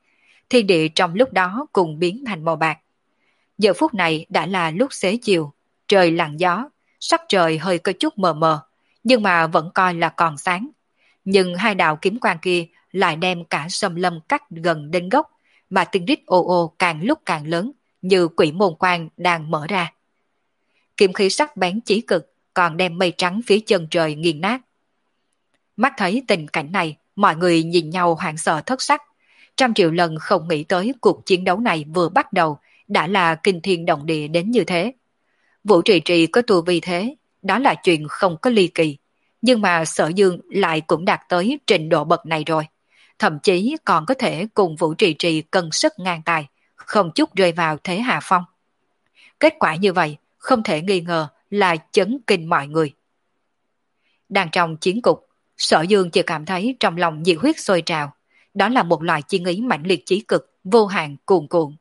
A: thiên địa trong lúc đó cùng biến thành màu bạc. Giờ phút này đã là lúc xế chiều, trời lặng gió, sắc trời hơi có chút mờ mờ, nhưng mà vẫn coi là còn sáng. Nhưng hai đạo kiếm quang kia lại đem cả xâm lâm cắt gần đến gốc, mà tiếng rít ô ô càng lúc càng lớn, như quỷ môn quan đang mở ra. Kiếm khí sắc bén chí cực, còn đem mây trắng phía chân trời nghiền nát. Mắt thấy tình cảnh này, mọi người nhìn nhau hoảng sợ thất sắc. Trăm triệu lần không nghĩ tới cuộc chiến đấu này vừa bắt đầu đã là kinh thiên động địa đến như thế. Vũ Trì Trì có tu vi thế, đó là chuyện không có ly kỳ. Nhưng mà Sở Dương lại cũng đạt tới trình độ bậc này rồi. Thậm chí còn có thể cùng Vũ Trì Trì cân sức ngang tài, không chút rơi vào thế hạ phong. Kết quả như vậy, không thể nghi ngờ là chấn kinh mọi người. Đang trong chiến cục, Sở Dương chỉ cảm thấy trong lòng nhiệt huyết sôi trào. Đó là một loại chi ý mãnh liệt chí cực, vô hạn cuồn cuộn.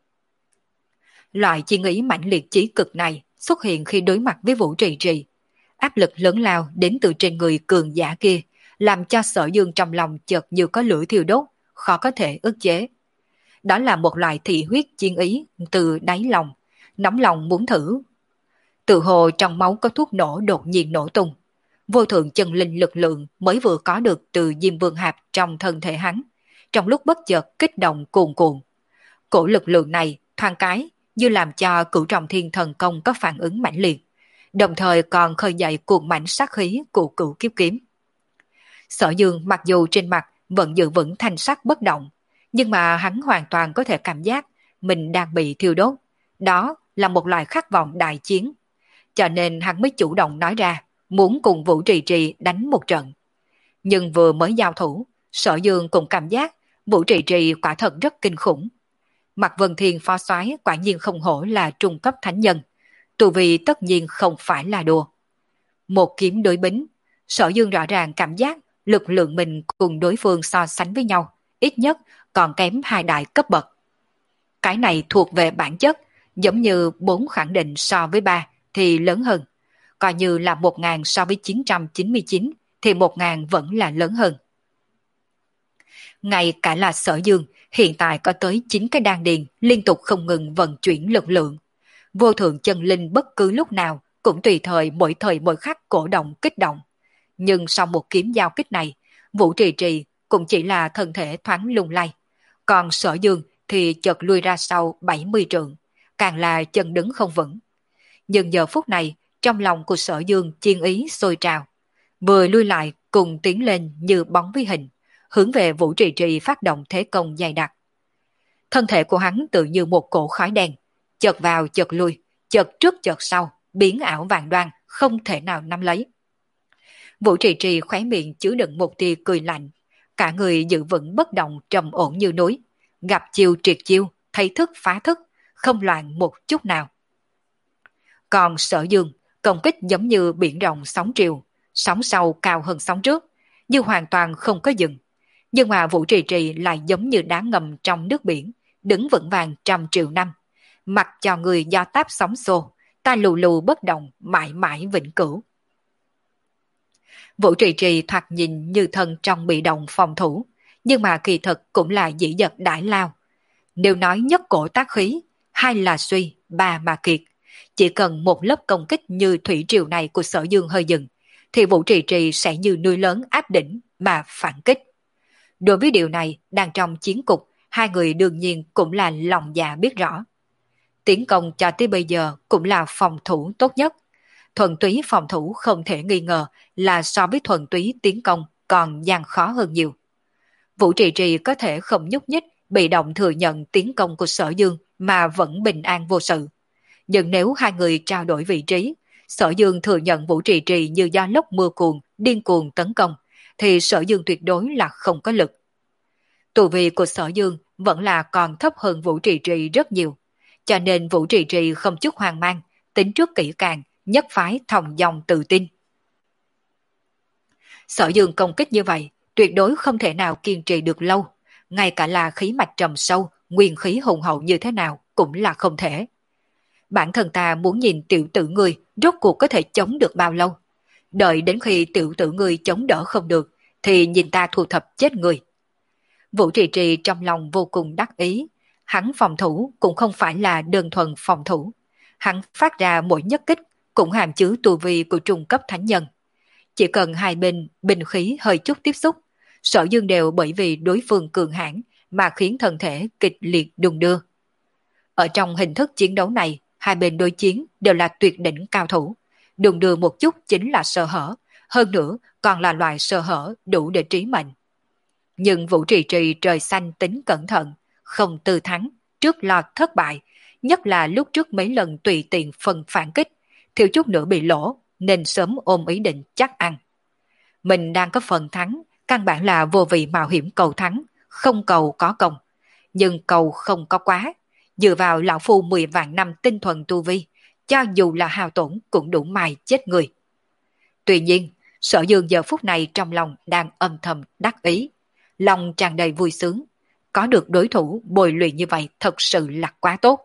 A: Loại chi ý mãnh liệt chí cực này xuất hiện khi đối mặt với Vũ Trì Trì. Áp lực lớn lao đến từ trên người cường giả kia, làm cho Sở Dương trong lòng chợt như có lửa thiêu đốt, khó có thể ức chế. Đó là một loại thị huyết chiến ý từ đáy lòng, nóng lòng muốn thử. Tự hồ trong máu có thuốc nổ đột nhiên nổ tung. Vô thượng chân linh lực lượng mới vừa có được từ Diêm Vương Hạp trong thân thể hắn, trong lúc bất chợt kích động cuồn cuộn. Cổ lực lượng này thoáng cái như làm cho Cửu Trọng Thiên Thần Công có phản ứng mãnh liệt, đồng thời còn khơi dậy cuồng mãnh sát khí của Cửu Kiếp Kiếm. Sở Dương mặc dù trên mặt vẫn giữ vững thanh sắc bất động, nhưng mà hắn hoàn toàn có thể cảm giác mình đang bị thiêu đốt. Đó là một loại khát vọng đại chiến. Cho nên hắn mới chủ động nói ra, muốn cùng Vũ Trì Trì đánh một trận. Nhưng vừa mới giao thủ, Sở Dương cũng cảm giác Vũ Trì Trì quả thật rất kinh khủng. Mạc Vân Thiên phó soái quả nhiên không hổ là trung cấp thánh nhân, tu vi tất nhiên không phải là đùa. Một kiếm đối bính, Sở Dương rõ ràng cảm giác lực lượng mình cùng đối phương so sánh với nhau, ít nhất còn kém hai đại cấp bậc. Cái này thuộc về bản chất, giống như bốn khẳng định so với ba thì lớn hơn. Coi như là một ngàn so với chín trăm chín mươi chín thì một ngàn vẫn là lớn hơn. Ngay cả là Sở Dương hiện tại có tới chín cái đan điền liên tục không ngừng vận chuyển lực lượng. Vô thượng chân linh bất cứ lúc nào cũng tùy thời mỗi thời mỗi khắc cổ động kích động. Nhưng sau một kiếm giao kích này, Vũ Trì Trì cũng chỉ là thân thể thoáng lung lay. Còn Sở Dương thì chợt lui ra sau bảy mươi trượng, càng là chân đứng không vững. Nhưng giờ phút này, trong lòng của Sở Dương chiên ý sôi trào. Vừa lui lại cùng tiến lên như bóng với hình, hướng về Vũ Trì Trì phát động thế công dày đặc. Thân thể của hắn tự như một cổ khói đen, chợt vào chợt lui, chợt trước chợt sau, biến ảo vàng đoan, không thể nào nắm lấy. Vũ Trì Trì khóe miệng chứa đựng một tia cười lạnh, cả người giữ vững bất động trầm ổn như núi, gặp chiêu triệt chiêu, thấy thức phá thức, không loạn một chút nào. Còn Sở Dương, công kích giống như biển rộng sóng triều, sóng sau cao hơn sóng trước, như hoàn toàn không có dừng. Nhưng mà Vũ Trì Trì lại giống như đá ngầm trong nước biển, đứng vững vàng trăm triệu năm. Mặc cho người do táp sóng xô, ta lù lù bất động, mãi mãi vĩnh cửu. Vũ Trì Trì thoạt nhìn như thân trong bị động phòng thủ, nhưng mà kỳ thực cũng là dĩ dật đại lao. Nếu nói nhất cổ tác khí, hai là suy, ba mà kiệt. Chỉ cần một lớp công kích như thủy triều này của Sở Dương hơi dừng, thì Vũ Trì Trì sẽ như núi lớn áp đỉnh mà phản kích. Đối với điều này, đang trong chiến cục, hai người đương nhiên cũng là lòng dạ biết rõ. Tiến công cho tới bây giờ cũng là phòng thủ tốt nhất. Thuần túy phòng thủ không thể nghi ngờ là so với thuần túy tiến công còn gian khó hơn nhiều. Vũ Trì Trì có thể không nhúc nhích, bị động thừa nhận tiến công của Sở Dương mà vẫn bình an vô sự. Nhưng nếu hai người trao đổi vị trí, Sở Dương thừa nhận Vũ Trì Trì như gió lốc mưa cuồng, điên cuồng tấn công, thì Sở Dương tuyệt đối là không có lực. Tu vi của Sở Dương vẫn là còn thấp hơn Vũ Trì Trì rất nhiều, cho nên Vũ Trì Trì không chút hoang mang, tính trước kỹ càng, nhất phái thòng dòng tự tin. Sở Dương công kích như vậy, tuyệt đối không thể nào kiên trì được lâu, ngay cả là khí mạch trầm sâu, nguyên khí hùng hậu như thế nào cũng là không thể. Bản thân ta muốn nhìn tiểu tử ngươi rốt cuộc có thể chống được bao lâu. Đợi đến khi tiểu tử ngươi chống đỡ không được, thì nhìn ta thu thập chết ngươi. Vũ Trì Trì trong lòng vô cùng đắc ý, hắn phòng thủ cũng không phải là đơn thuần phòng thủ. Hắn phát ra mỗi nhất kích cũng hàm chứa tu vi của trung cấp thánh nhân. Chỉ cần hai bên binh khí hơi chút tiếp xúc, Sở Dương đều bởi vì đối phương cường hãn mà khiến thân thể kịch liệt đung đưa. Ở trong hình thức chiến đấu này, hai bên đối chiến đều là tuyệt đỉnh cao thủ. Đung đưa một chút chính là sơ hở, hơn nữa còn là loại sơ hở đủ để trí mệnh. Nhưng Vũ Trì Trì trời xanh tính cẩn thận, không tư thắng, trước lọt thất bại, nhất là lúc trước mấy lần tùy tiện phần phản kích, thiếu chút nữa bị lỗ, nên sớm ôm ý định chắc ăn. Mình đang có phần thắng, căn bản là vô vị mạo hiểm cầu thắng, không cầu có công. Nhưng cầu không có quá, dựa vào lão phu mười vạn năm tinh thuần tu vi, cho dù là hao tổn cũng đủ mài chết người. Tuy nhiên, Sở Dương giờ phút này trong lòng đang âm thầm đắc ý, lòng tràn đầy vui sướng. Có được đối thủ bồi luyện như vậy thật sự là quá tốt.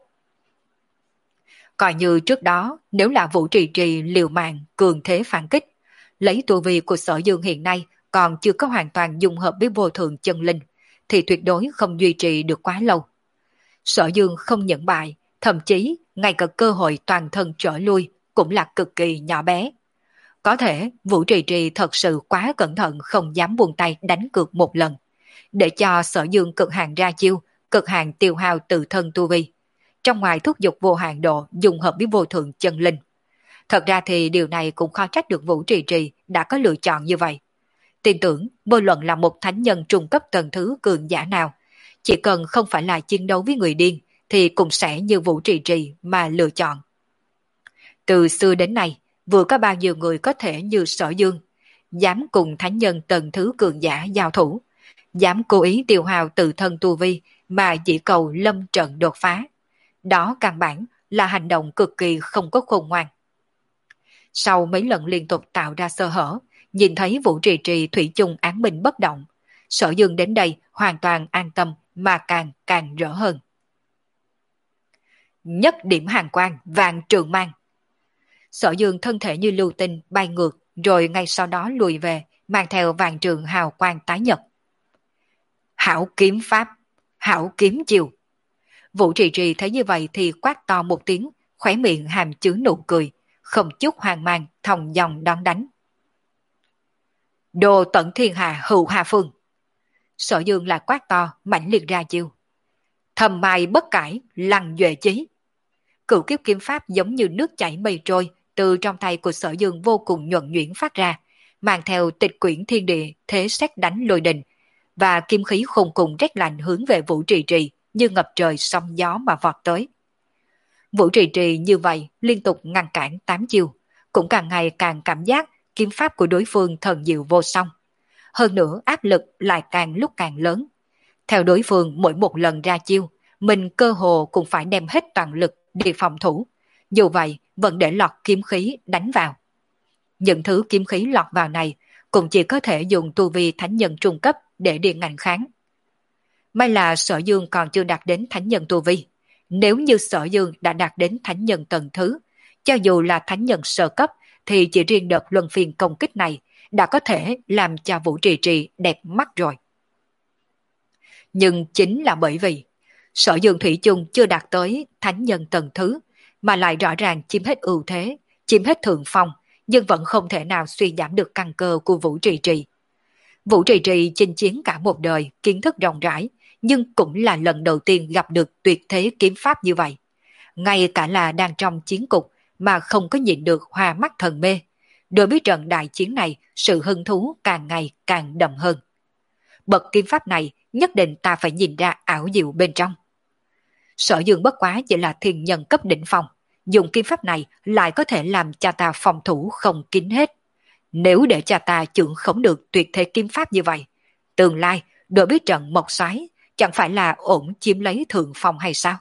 A: Coi như trước đó, nếu là Vũ Trì Trì liều mạng cường thế phản kích, lấy tu vi của Sở Dương hiện nay còn chưa có hoàn toàn dung hợp với vô thượng chân linh, thì tuyệt đối không duy trì được quá lâu. Sở Dương không nhận bại, thậm chí ngay cả cơ hội toàn thân trở lui cũng là cực kỳ nhỏ bé. Có thể Vũ Trì Trì thật sự quá cẩn thận không dám buông tay đánh cược một lần, để cho Sở Dương cực hạn ra chiêu, cực hạn tiêu hao tự thân tu vi, trong ngoài thúc giục vô hạn độ dùng hợp với vô thượng chân linh. Thật ra thì điều này cũng khó trách được Vũ Trì Trì đã có lựa chọn như vậy. Tin tưởng vô luận là một thánh nhân trung cấp tầng thứ cường giả nào, chỉ cần không phải là chiến đấu với người điên thì cũng sẽ như Vũ Trì Trì mà lựa chọn. Từ xưa đến nay, vừa có bao nhiêu người có thể như Sở Dương, dám cùng thánh nhân tầng thứ cường giả giao thủ, dám cố ý tiêu hao tự thân tu vi mà chỉ cầu lâm trận đột phá. Đó căn bản là hành động cực kỳ không có khôn ngoan. Sau mấy lần liên tục tạo ra sơ hở, nhìn thấy Vũ Trì Trì thủy chung án binh bất động, Sở Dương đến đây hoàn toàn an tâm mà càng càng rỡ hơn. Nhất điểm hàng quang vàng trường mang. Sở Dương thân thể như lưu tinh bay ngược, rồi ngay sau đó lùi về, mang theo vàng trường hào quang tái nhật. Hảo kiếm pháp, hảo kiếm chiều. Vũ Trì Trì thấy như vậy thì quát to một tiếng, khóe miệng hàm chứa nụ cười, không chút hoang mang, thòng dòng đón đánh. Đồ tận thiên hà hữu hà phương. Sở Dương lại quát to, mãnh liệt ra chiêu. Thầm mai bất cải, lăng duệ chí. Cửu kiếp kiếm pháp giống như nước chảy mây trôi, từ trong tay của Sở Dương vô cùng nhuần nhuyễn phát ra, mang theo tịch quyển thiên địa, thế xét đánh lôi đình, và kim khí khôn cùng rét lạnh hướng về Vũ Trì Trì như ngập trời sóng gió mà vọt tới. Vũ Trì Trì như vậy liên tục ngăn cản tám chiêu, cũng càng ngày càng cảm giác kiếm pháp của đối phương thần diệu vô song. Hơn nữa áp lực lại càng lúc càng lớn. Theo đối phương mỗi một lần ra chiêu, mình cơ hồ cũng phải đem hết toàn lực để phòng thủ. Dù vậy vẫn để lọt kiếm khí đánh vào. Những thứ kiếm khí lọt vào này cũng chỉ có thể dùng tu vi thánh nhân trung cấp để đi ngăn kháng. May là Sở Dương còn chưa đạt đến thánh nhân tu vi. Nếu như Sở Dương đã đạt đến thánh nhân tầng thứ, cho dù là thánh nhân sơ cấp, thì chỉ riêng đợt luân phiên công kích này đã có thể làm cho Vũ Trì Trì đẹp mắt rồi. Nhưng chính là bởi vì Sở Dương thủy chung chưa đạt tới thánh nhân tầng thứ, mà lại rõ ràng chiếm hết ưu thế, chiếm hết thượng phong, nhưng vẫn không thể nào suy giảm được căn cơ của Vũ Trì Trì. Vũ Trì Trì chinh chiến cả một đời, kiến thức rộng rãi, nhưng cũng là lần đầu tiên gặp được tuyệt thế kiếm pháp như vậy. Ngay cả là đang trong chiến cục mà không có nhìn được hoa mắt thần mê. Đối với trận đại chiến này, sự hứng thú càng ngày càng đậm hơn. Bậc kiếm pháp này nhất định ta phải nhìn ra ảo diệu bên trong. Sở Dương bất quá chỉ là thiên nhân cấp đỉnh phong, dùng kiếm pháp này lại có thể làm cho ta phòng thủ không kín hết. Nếu để cho ta trưởng khống được tuyệt thế kiếm pháp như vậy, tương lai đối với trận mộc xoáy chẳng phải là ổn chiếm lấy thượng phong hay sao?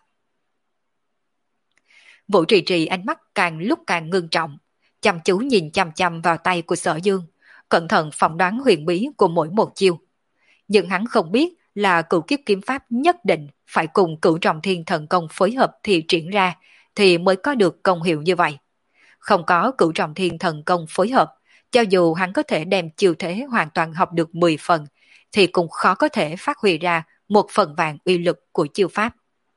A: Vũ Trì Trì ánh mắt càng lúc càng ngưng trọng, chăm chú nhìn chăm chăm vào tay của Sở Dương, cẩn thận phỏng đoán huyền bí của mỗi một chiêu. Nhưng hắn không biết là cửu kiếp kiếm pháp nhất định phải cùng cửu trọng thiên thần công phối hợp thì triển ra thì mới có được công hiệu như vậy. Không có cửu trọng thiên thần công phối hợp, cho dù hắn có thể đem chiêu thế hoàn toàn học được mười phần, thì cũng khó có thể phát huy ra một phần vạn uy lực của chiêu pháp.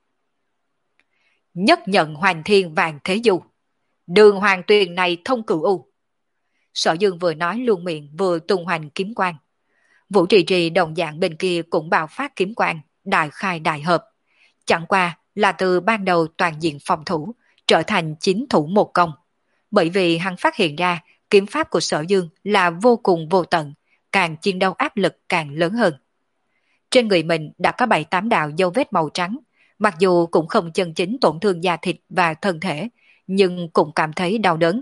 A: Nhất nhận hoành thiên vạn thế du, đường hoàng tuyền này thông cửu u. Sở Dương vừa nói luôn miệng vừa tung hoành kiếm quang. Vũ Trì Trì đồng dạng bên kia cũng bạo phát kiếm quang, đại khai đại hợp. Chẳng qua là từ ban đầu toàn diện phòng thủ, trở thành chín thủ một công. Bởi vì hắn phát hiện ra kiếm pháp của Sở Dương là vô cùng vô tận, càng chiến đấu áp lực càng lớn hơn. Trên người mình đã có bảy tám đạo dấu vết màu trắng, mặc dù cũng không chân chính tổn thương da thịt và thân thể, nhưng cũng cảm thấy đau đớn.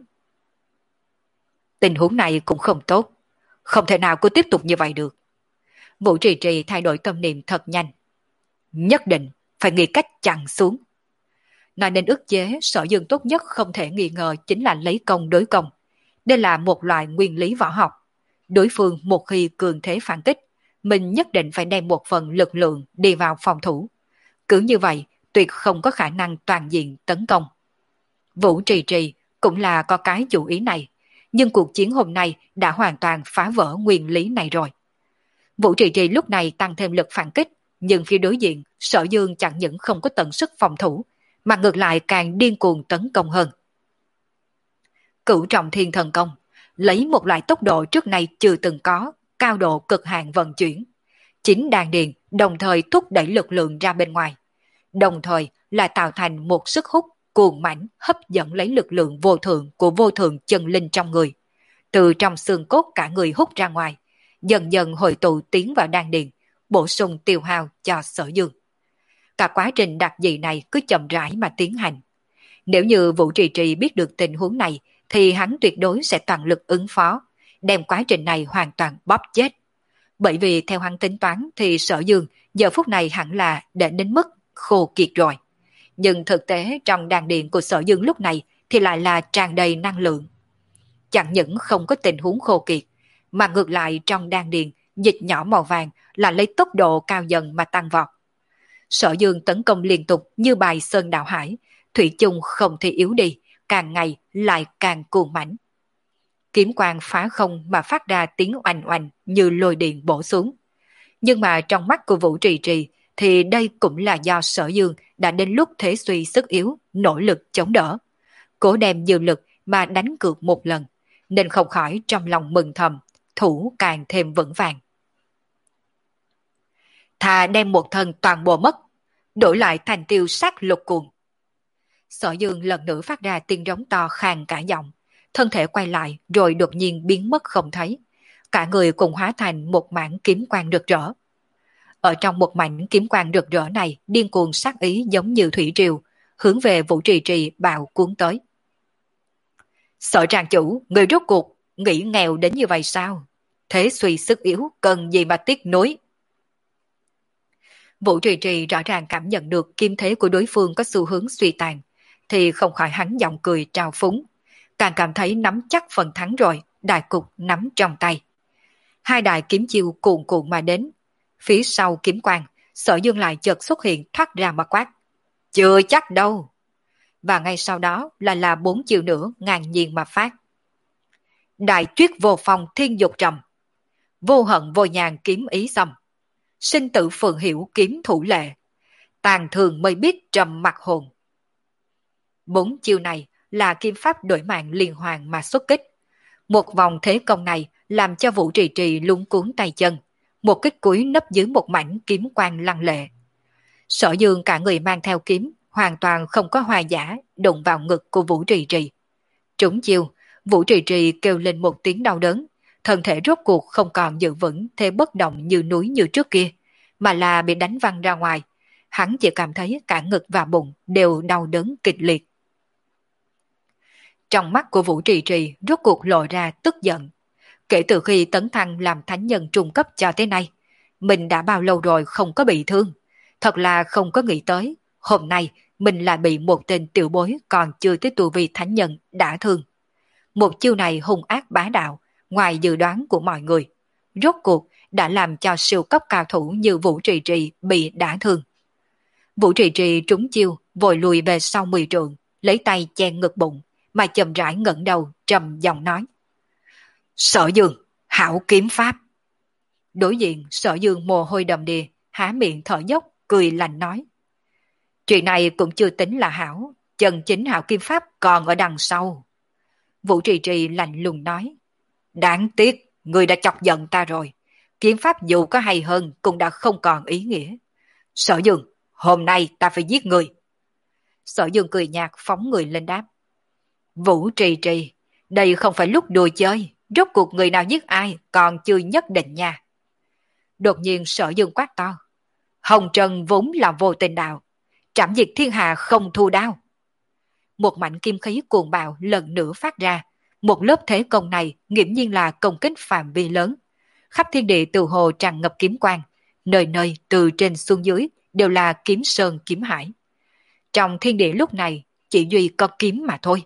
A: Tình huống này cũng không tốt, không thể nào cứ tiếp tục như vậy được. Vũ Trì Trì thay đổi tâm niệm thật nhanh. Nhất định phải nghĩ cách chặn xuống. Nói nên ức chế, Sở Dương tốt nhất không thể nghi ngờ chính là lấy công đối công. Đây là một loại nguyên lý võ học. Đối phương một khi cường thế phản kích, mình nhất định phải đem một phần lực lượng đi vào phòng thủ. Cứ như vậy, tuyệt không có khả năng toàn diện tấn công. Vũ Trì Trì cũng là có cái chủ ý này, nhưng cuộc chiến hôm nay đã hoàn toàn phá vỡ nguyên lý này rồi. Vũ Trì Trì lúc này tăng thêm lực phản kích, nhưng phía đối diện, Sở Dương chẳng những không có tận sức phòng thủ, mà ngược lại càng điên cuồng tấn công hơn. Cửu trọng thiên thần công, lấy một loại tốc độ trước nay chưa từng có, cao độ cực hạn vận chuyển. Chính đan điền đồng thời thúc đẩy lực lượng ra bên ngoài, đồng thời là tạo thành một sức hút cuồng mãnh hấp dẫn lấy lực lượng vô thượng của vô thượng chân linh trong người. Từ trong xương cốt cả người hút ra ngoài, dần dần hội tụ tiến vào đan điền, bổ sung tiêu hao cho Sở Dương. Cả quá trình đặc dị này cứ chậm rãi mà tiến hành. Nếu như Vũ Trì Trì biết được tình huống này, thì hắn tuyệt đối sẽ toàn lực ứng phó, đem quá trình này hoàn toàn bóp chết. Bởi vì theo hắn tính toán thì Sở Dương giờ phút này hẳn là để đến mức khô kiệt rồi. Nhưng thực tế trong đan điền của Sở Dương lúc này thì lại là tràn đầy năng lượng. Chẳng những không có tình huống khô kiệt, mà ngược lại trong đan điền dịch nhỏ màu vàng là lấy tốc độ cao dần mà tăng vọt. Sở Dương tấn công liên tục như bài sơn đảo hải, thủy chung không thể yếu đi, càng ngày lại càng cuồng mãnh. Kiếm quang phá không mà phát ra tiếng oanh oanh như lôi điện bổ xuống. Nhưng mà trong mắt của Vũ Trì Trì thì đây cũng là do Sở Dương đã đến lúc thế suy sức yếu, nỗ lực chống đỡ. Cố đem dư lực mà đánh cược một lần, nên không khỏi trong lòng mừng thầm, thủ càng thêm vững vàng. Thà đem một thân toàn bộ mất, đổi lại thành tiêu sát lục cuồng. Sở Dương lần nữa phát ra tiếng rống to khàn cả giọng, thân thể quay lại rồi đột nhiên biến mất không thấy. Cả người cùng hóa thành một mảng kiếm quang rực rỡ. Ở trong một mảnh kiếm quang rực rỡ này, điên cuồng sát ý giống như thủy triều, hướng về Vũ Trì Trì bạo cuốn tới. Sở trang chủ, người rốt cuộc, nghĩ nghèo đến như vậy sao? Thế suy sức yếu, cần gì mà tiếc nuối? Vũ Trì Trì rõ ràng cảm nhận được kim thế của đối phương có xu hướng suy tàn, thì không khỏi hắn giọng cười trào phúng, càng cảm thấy nắm chắc phần thắng rồi, đại cục nắm trong tay. Hai đại kiếm chiêu cuồn cuộn mà đến, phía sau kiếm quang, Sở Dương lại chợt xuất hiện thoát ra mà quát. Chưa chắc đâu. Và ngay sau đó là là bốn chiêu nữa ngang nhiên mà phát. Đại tuyết vô phong thiên dục trầm, vô hận vô nhàn kiếm ý xâm, sinh tử phượng hiểu kiếm thủ lệ, tàn thường mới biết trầm mặt hồn. Bốn chiêu này là kim pháp đổi mạng liên hoàn mà xuất kích. Một vòng thế công này làm cho Vũ Trì Trì lúng cuốn tay chân, một kích cuối nấp dưới một mảnh kiếm quang lăng lệ. Sở Dương cả người mang theo kiếm, hoàn toàn không có hoa giả, đụng vào ngực của Vũ Trì Trì. Trúng chiêu, Vũ Trì Trì kêu lên một tiếng đau đớn, thân thể rốt cuộc không còn giữ vững thế bất động như núi như trước kia, mà là bị đánh văng ra ngoài. Hắn chỉ cảm thấy cả ngực và bụng đều đau đớn kịch liệt. Trong mắt của Vũ Trì Trì rốt cuộc lộ ra tức giận. Kể từ khi tấn thăng làm thánh nhân trung cấp cho tới nay, mình đã bao lâu rồi không có bị thương. Thật là không có nghĩ tới, hôm nay mình lại bị một tên tiểu bối còn chưa tới tu vi thánh nhân đả thương. Một chiêu này hung ác bá đạo, ngoài dự đoán của mọi người. Rốt cuộc đã làm cho siêu cấp cao thủ như Vũ Trì Trì bị đả thương. Vũ Trì Trì trúng chiêu, vội lùi về sau mười trượng, lấy tay che ngực bụng, mà chậm rãi ngẩng đầu trầm giọng nói. Sở Dương, hảo kiếm pháp. Đối diện Sở Dương mồ hôi đầm đìa, há miệng thở dốc, cười lạnh nói. Chuyện này cũng chưa tính là hảo, chân chính hảo kim pháp còn ở đằng sau. Vũ Trì Trì lạnh lùng nói. Đáng tiếc, người đã chọc giận ta rồi. Kiếm pháp dù có hay hơn cũng đã không còn ý nghĩa. Sở Dương, hôm nay ta phải giết người. Sở Dương cười nhạt phóng người lên đáp. Vũ Trì Trì, đây không phải lúc đùa chơi. Rốt cuộc người nào giết ai còn chưa nhất định nha. Đột nhiên Sở Dương quát to. Hồng Trần vốn là vô tình đạo. Trảm diệt thiên hạ không thu đao. Một mảnh kim khí cuồng bạo lần nữa phát ra. Một lớp thế công này nghiễm nhiên là công kích phạm vi lớn. Khắp thiên địa từ hồ tràn ngập kiếm quang. Nơi nơi từ trên xuống dưới đều là kiếm sơn kiếm hải. Trong thiên địa lúc này chỉ duy có kiếm mà thôi.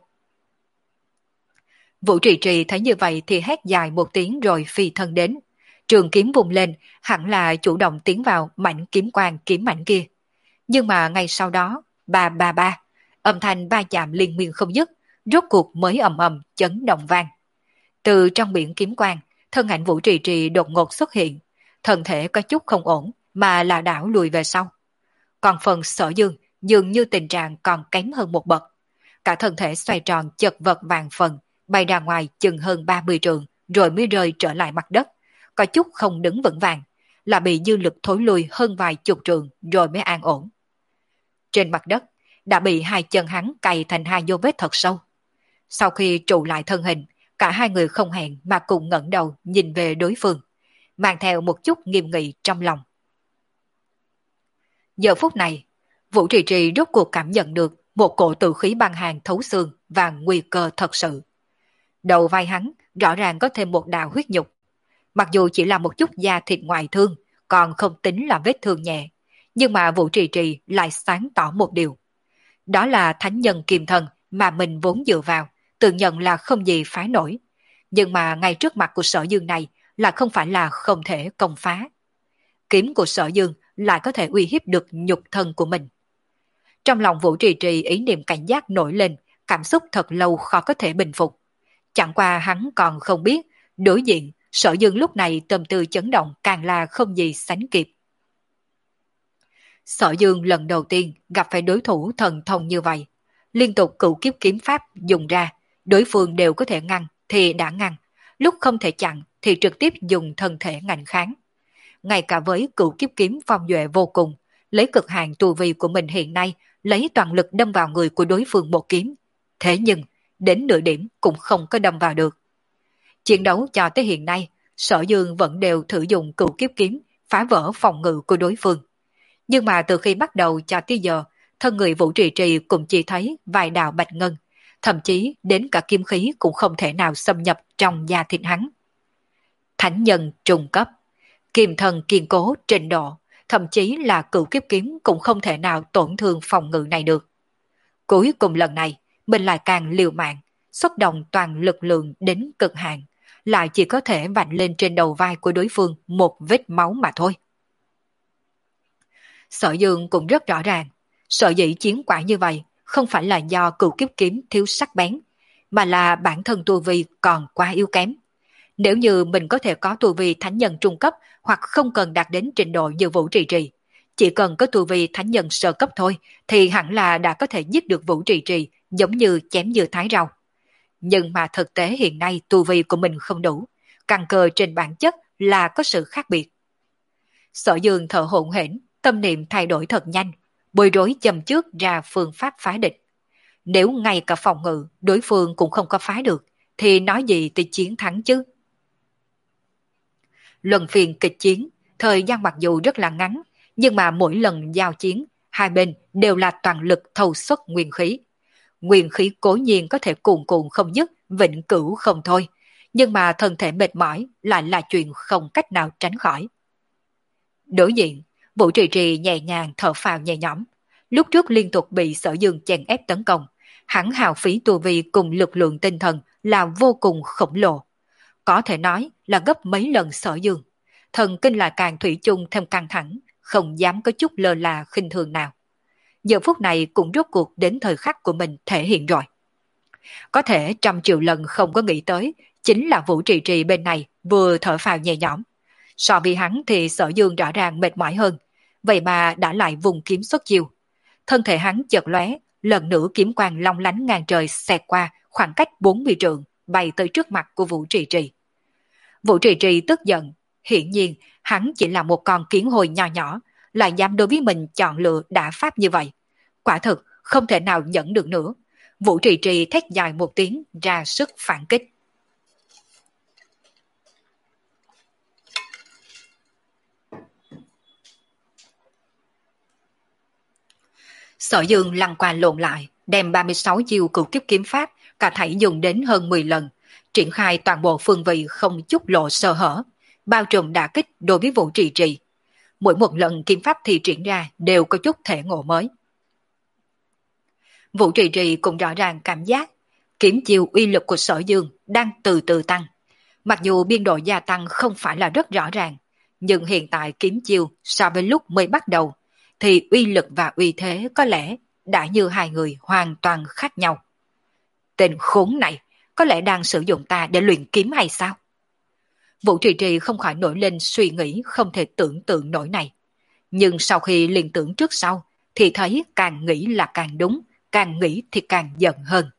A: Vũ Trì Trì thấy như vậy thì hét dài một tiếng rồi phi thân đến. Trường kiếm vùng lên, hẳn là chủ động tiến vào mảnh kiếm quang kiếm mảnh kia. Nhưng mà ngay sau đó, ba ba ba, âm thanh va chạm liên miên không dứt, rốt cuộc mới ầm ầm chấn động vang. Từ trong biển kiếm quang, thân ảnh Vũ Trì Trì đột ngột xuất hiện, thân thể có chút không ổn mà là đảo lùi về sau. Còn phần Sở Dương dường như tình trạng còn kém hơn một bậc. Cả thân thể xoay tròn chật vật vàng phần, bay ra ngoài chừng hơn ba mươi trượng rồi mới rơi trở lại mặt đất, có chút không đứng vững vàng, là bị dư lực thối lui hơn vài chục trượng rồi mới an ổn. Trên mặt đất đã bị hai chân hắn cày thành hai dấu vết thật sâu. Sau khi trụ lại thân hình, cả hai người không hẹn mà cùng ngẩng đầu nhìn về đối phương, mang theo một chút nghiêm nghị trong lòng. Giờ phút này, Vũ Trì Trì rốt cuộc cảm nhận được một cổ tử khí băng hàn thấu xương và nguy cơ thật sự. Đầu vai hắn rõ ràng có thêm một đạo huyết nhục. Mặc dù chỉ là một chút da thịt ngoại thương, còn không tính là vết thương nhẹ, nhưng mà Vũ Trì Trì lại sáng tỏ một điều. Đó là thánh nhân kiềm thần mà mình vốn dựa vào, tự nhận là không gì phá nổi. Nhưng mà ngay trước mặt của Sở Dương này là không phải là không thể công phá. Kiếm của Sở Dương lại có thể uy hiếp được nhục thân của mình. Trong lòng Vũ Trì Trì ý niệm cảnh giác nổi lên, cảm xúc thật lâu khó có thể bình phục. Chẳng qua hắn còn không biết, đối diện Sở Dương lúc này tâm tư chấn động càng là không gì sánh kịp. Sở Dương lần đầu tiên gặp phải đối thủ thần thông như vậy. Liên tục cửu kiếp kiếm pháp dùng ra, đối phương đều có thể ngăn thì đã ngăn, lúc không thể chặn thì trực tiếp dùng thân thể ngạnh kháng. Ngay cả với cửu kiếp kiếm phong duệ vô cùng, lấy cực hạn tu vi của mình hiện nay, lấy toàn lực đâm vào người của đối phương một kiếm. Thế nhưng, đến nửa điểm cũng không có đâm vào được. Chiến đấu cho tới hiện nay, Sở Dương vẫn đều thử dùng cửu kiếp kiếm phá vỡ phòng ngự của đối phương. Nhưng mà từ khi bắt đầu cho tới giờ, thân người Vũ Trì Trì cũng chỉ thấy vài đạo bạch ngân, thậm chí đến cả kim khí cũng không thể nào xâm nhập trong da thịt hắn. Thánh nhân trùng cấp, kiềm thần kiên cố trình độ, thậm chí là cửu kiếp kiếm cũng không thể nào tổn thương phòng ngự này được. Cuối cùng lần này, mình lại càng liều mạng, xuất động toàn lực lượng đến cực hạn, lại chỉ có thể vạch lên trên đầu vai của đối phương một vết máu mà thôi. Sở Dương cũng rất rõ ràng, sở dĩ chiến quả như vậy không phải là do cửu kiếp kiếm thiếu sắc bén, mà là bản thân tu vi còn quá yếu kém. Nếu như mình có thể có tu vi thánh nhân trung cấp hoặc không cần đạt đến trình độ như Vũ Trì Trì, chỉ cần có tu vi thánh nhân sơ cấp thôi thì hẳn là đã có thể giết được Vũ Trì Trì giống như chém dưa thái rau. Nhưng mà thực tế hiện nay tu vi của mình không đủ, căn cơ trên bản chất là có sự khác biệt. Sở Dương thở hổn hển, tâm niệm thay đổi thật nhanh, bối rối châm trước ra phương pháp phá địch. Nếu ngay cả phòng ngự đối phương cũng không có phá được, thì nói gì tới chiến thắng chứ? Luân phiên kịch chiến, thời gian mặc dù rất là ngắn, nhưng mà mỗi lần giao chiến, hai bên đều là toàn lực thâu xuất nguyên khí. Nguyên khí cố nhiên có thể cuồn cuộn không dứt, vĩnh cửu không thôi, nhưng mà thân thể mệt mỏi lại là chuyện không cách nào tránh khỏi. Đối diện, Vũ Trì Trì nhẹ nhàng thở phào nhẹ nhõm. Lúc trước liên tục bị Sở Dương chèn ép tấn công, hắn hào phí tu vi cùng lực lượng tinh thần là vô cùng khổng lồ. Có thể nói là gấp mấy lần Sở Dương. Thần kinh là càng thủy chung thêm căng thẳng, không dám có chút lơ là khinh thường nào. Giờ phút này cũng rốt cuộc đến thời khắc của mình thể hiện rồi. Có thể trăm triệu lần không có nghĩ tới, chính là Vũ Trì Trì bên này vừa thở phào nhẹ nhõm. So với hắn thì Sở Dương rõ ràng mệt mỏi hơn, vậy mà đã lại vùng kiếm xuất chiêu. Thân thể hắn chợt lóe, lần nữa kiếm quang long lánh ngang trời xẹt qua khoảng cách bốn mươi trượng, bay tới trước mặt của Vũ Trì Trì. Vũ Trì Trì tức giận, hiển nhiên hắn chỉ là một con kiến hồi nhỏ nhỏ, lại dám đối với mình chọn lựa đả pháp như vậy. Quả thực không thể nào nhẫn được nữa. Vũ Trì Trì thét dài một tiếng, ra sức phản kích. Sở Dương lăn qua lộn lại, đem ba mươi sáu chiêu cửu kiếp kiếm pháp cả thảy dùng đến hơn mười lần, triển khai toàn bộ phương vị không chút lộ sơ hở, bao trùm đả kích đối với Vũ Trì Trì. Mỗi một lần kiếm pháp thi triển ra đều có chút thể ngộ mới. Vũ Trì Trì cũng rõ ràng cảm giác kiếm chiêu uy lực của Sở Dương đang từ từ tăng. Mặc dù biên độ gia tăng không phải là rất rõ ràng, nhưng hiện tại kiếm chiêu so với lúc mới bắt đầu thì uy lực và uy thế có lẽ đã như hai người hoàn toàn khác nhau. Tên khốn này có lẽ đang sử dụng ta để luyện kiếm hay sao? Vũ Trì Trì không khỏi nổi lên suy nghĩ không thể tưởng tượng nổi này. Nhưng sau khi liên tưởng trước sau thì thấy càng nghĩ là càng đúng, càng nghĩ thì càng giận hơn.